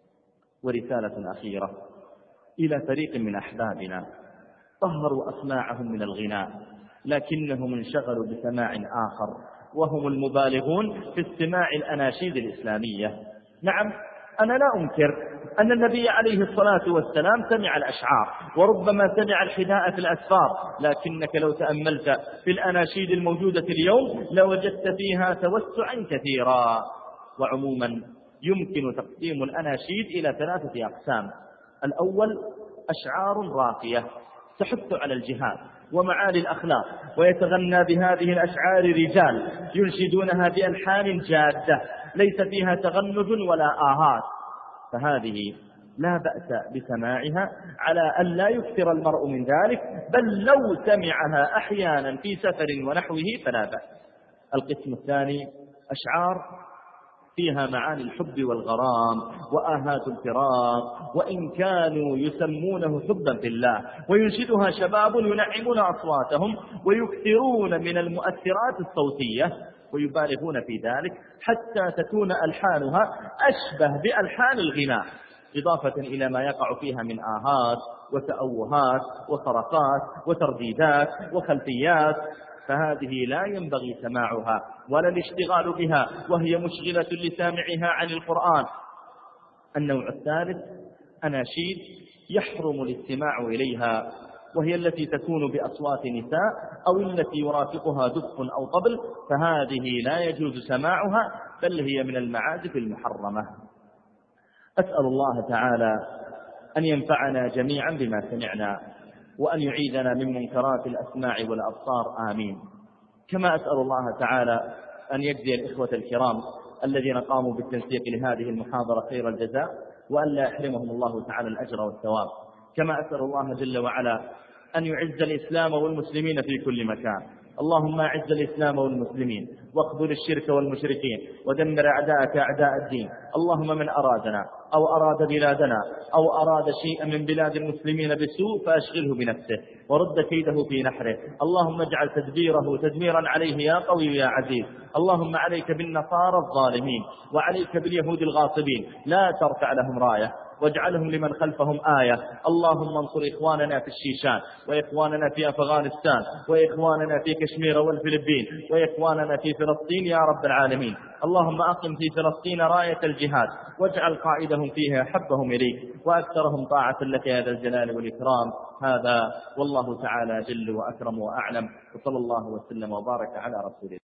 ورسالة أخيرة إلى فريق من أحبابنا طهروا أسماعهم من الغناء لكنهم انشغلوا بسماع آخر، وهم المبالغون في استماع الأناشيد الإسلامية. نعم أنا لا أنكر أن النبي عليه الصلاة والسلام سمع الأشعار وربما سمع الحداء في الأسفار، لكنك لو تأملت في الأناشيد الموجودة اليوم لوجدت فيها توسعا كثيرا. وعموما يمكن تقسيم الأناشيد إلى ثلاثة أقسام. الأول أشعار راقية تحث على الجهاد ومعالي الأخلاق، ويتغنى بهذه الأشعار رجال ينشدونها بألحان جادة ليس فيها تغنج ولا آهات، فهذه لا بأس بسماعها على أن لا يكثر المرء من ذلك، بل لو سمعها أحيانا في سفر ونحوه فلا بأس. القسم الثاني أشعار فيها معاني الحب والغرام وآهات الفراق، وإن كانوا يسمونه حبا في الله، وينشدها شباب ينعمون أصواتهم ويكثرون من المؤثرات الصوتية ويبالغون في ذلك حتى تكون ألحانها أشبه بألحان الغناء، إضافة إلى ما يقع فيها من آهات وتأوهات وصرخات وترديدات وخلفيات، فهذه لا ينبغي سماعها ولا الاشتغال بها، وهي مشغلة لسامعها عن القرآن. النوع الثالث أناشيد يحرم الاستماع إليها وهي التي تكون بأصوات نساء أو التي يرافقها دف أو طبل، فهذه لا يجوز سماعها، بل هي من المعازف المحرمة. أسأل الله تعالى أن ينفعنا جميعا بما سمعنا، وأن يعيذنا من منكرات الأسماع والأبصار، آمين. كما أسأل الله تعالى أن يجزي الإخوة الكرام الذين قاموا بالتنسيق لهذه المحاضرة خير الجزاء، وأن لا يحرمهم الله تعالى الأجر والثواب. كما أسأل الله جل وعلا أن يعز الإسلام والمسلمين في كل مكان. اللهم أعز الإسلام والمسلمين، واخذل الشرك والمشركين، ودمر أعداءك أعداء الدين. اللهم من أرادنا أو أراد بلادنا أو أراد شيئا من بلاد المسلمين بسوء فأشغله بنفسه ورد كيده في نحره. اللهم اجعل تدبيره تدميرا عليه يا قوي يا عزيز. اللهم عليك بالنصارى الظالمين، وعليك باليهود الغاصبين، لا ترفع لهم راية، واجعلهم لمن خلفهم آية. اللهم انصر إخواننا في الشيشان، وإخواننا في أفغانستان، وإخواننا في كشمير والفلبين، وإخواننا في فلسطين يا رب العالمين. اللهم أقم في فلسطين راية الجهاد، واجعل قائدهم فيها أحبهم إليك وأكثرهم طاعة لك يا ذا الجلال والإكرام. هذا والله تعالى جل وأكرم وأعلم، وصلى الله وسلم وبارك على رسول الله.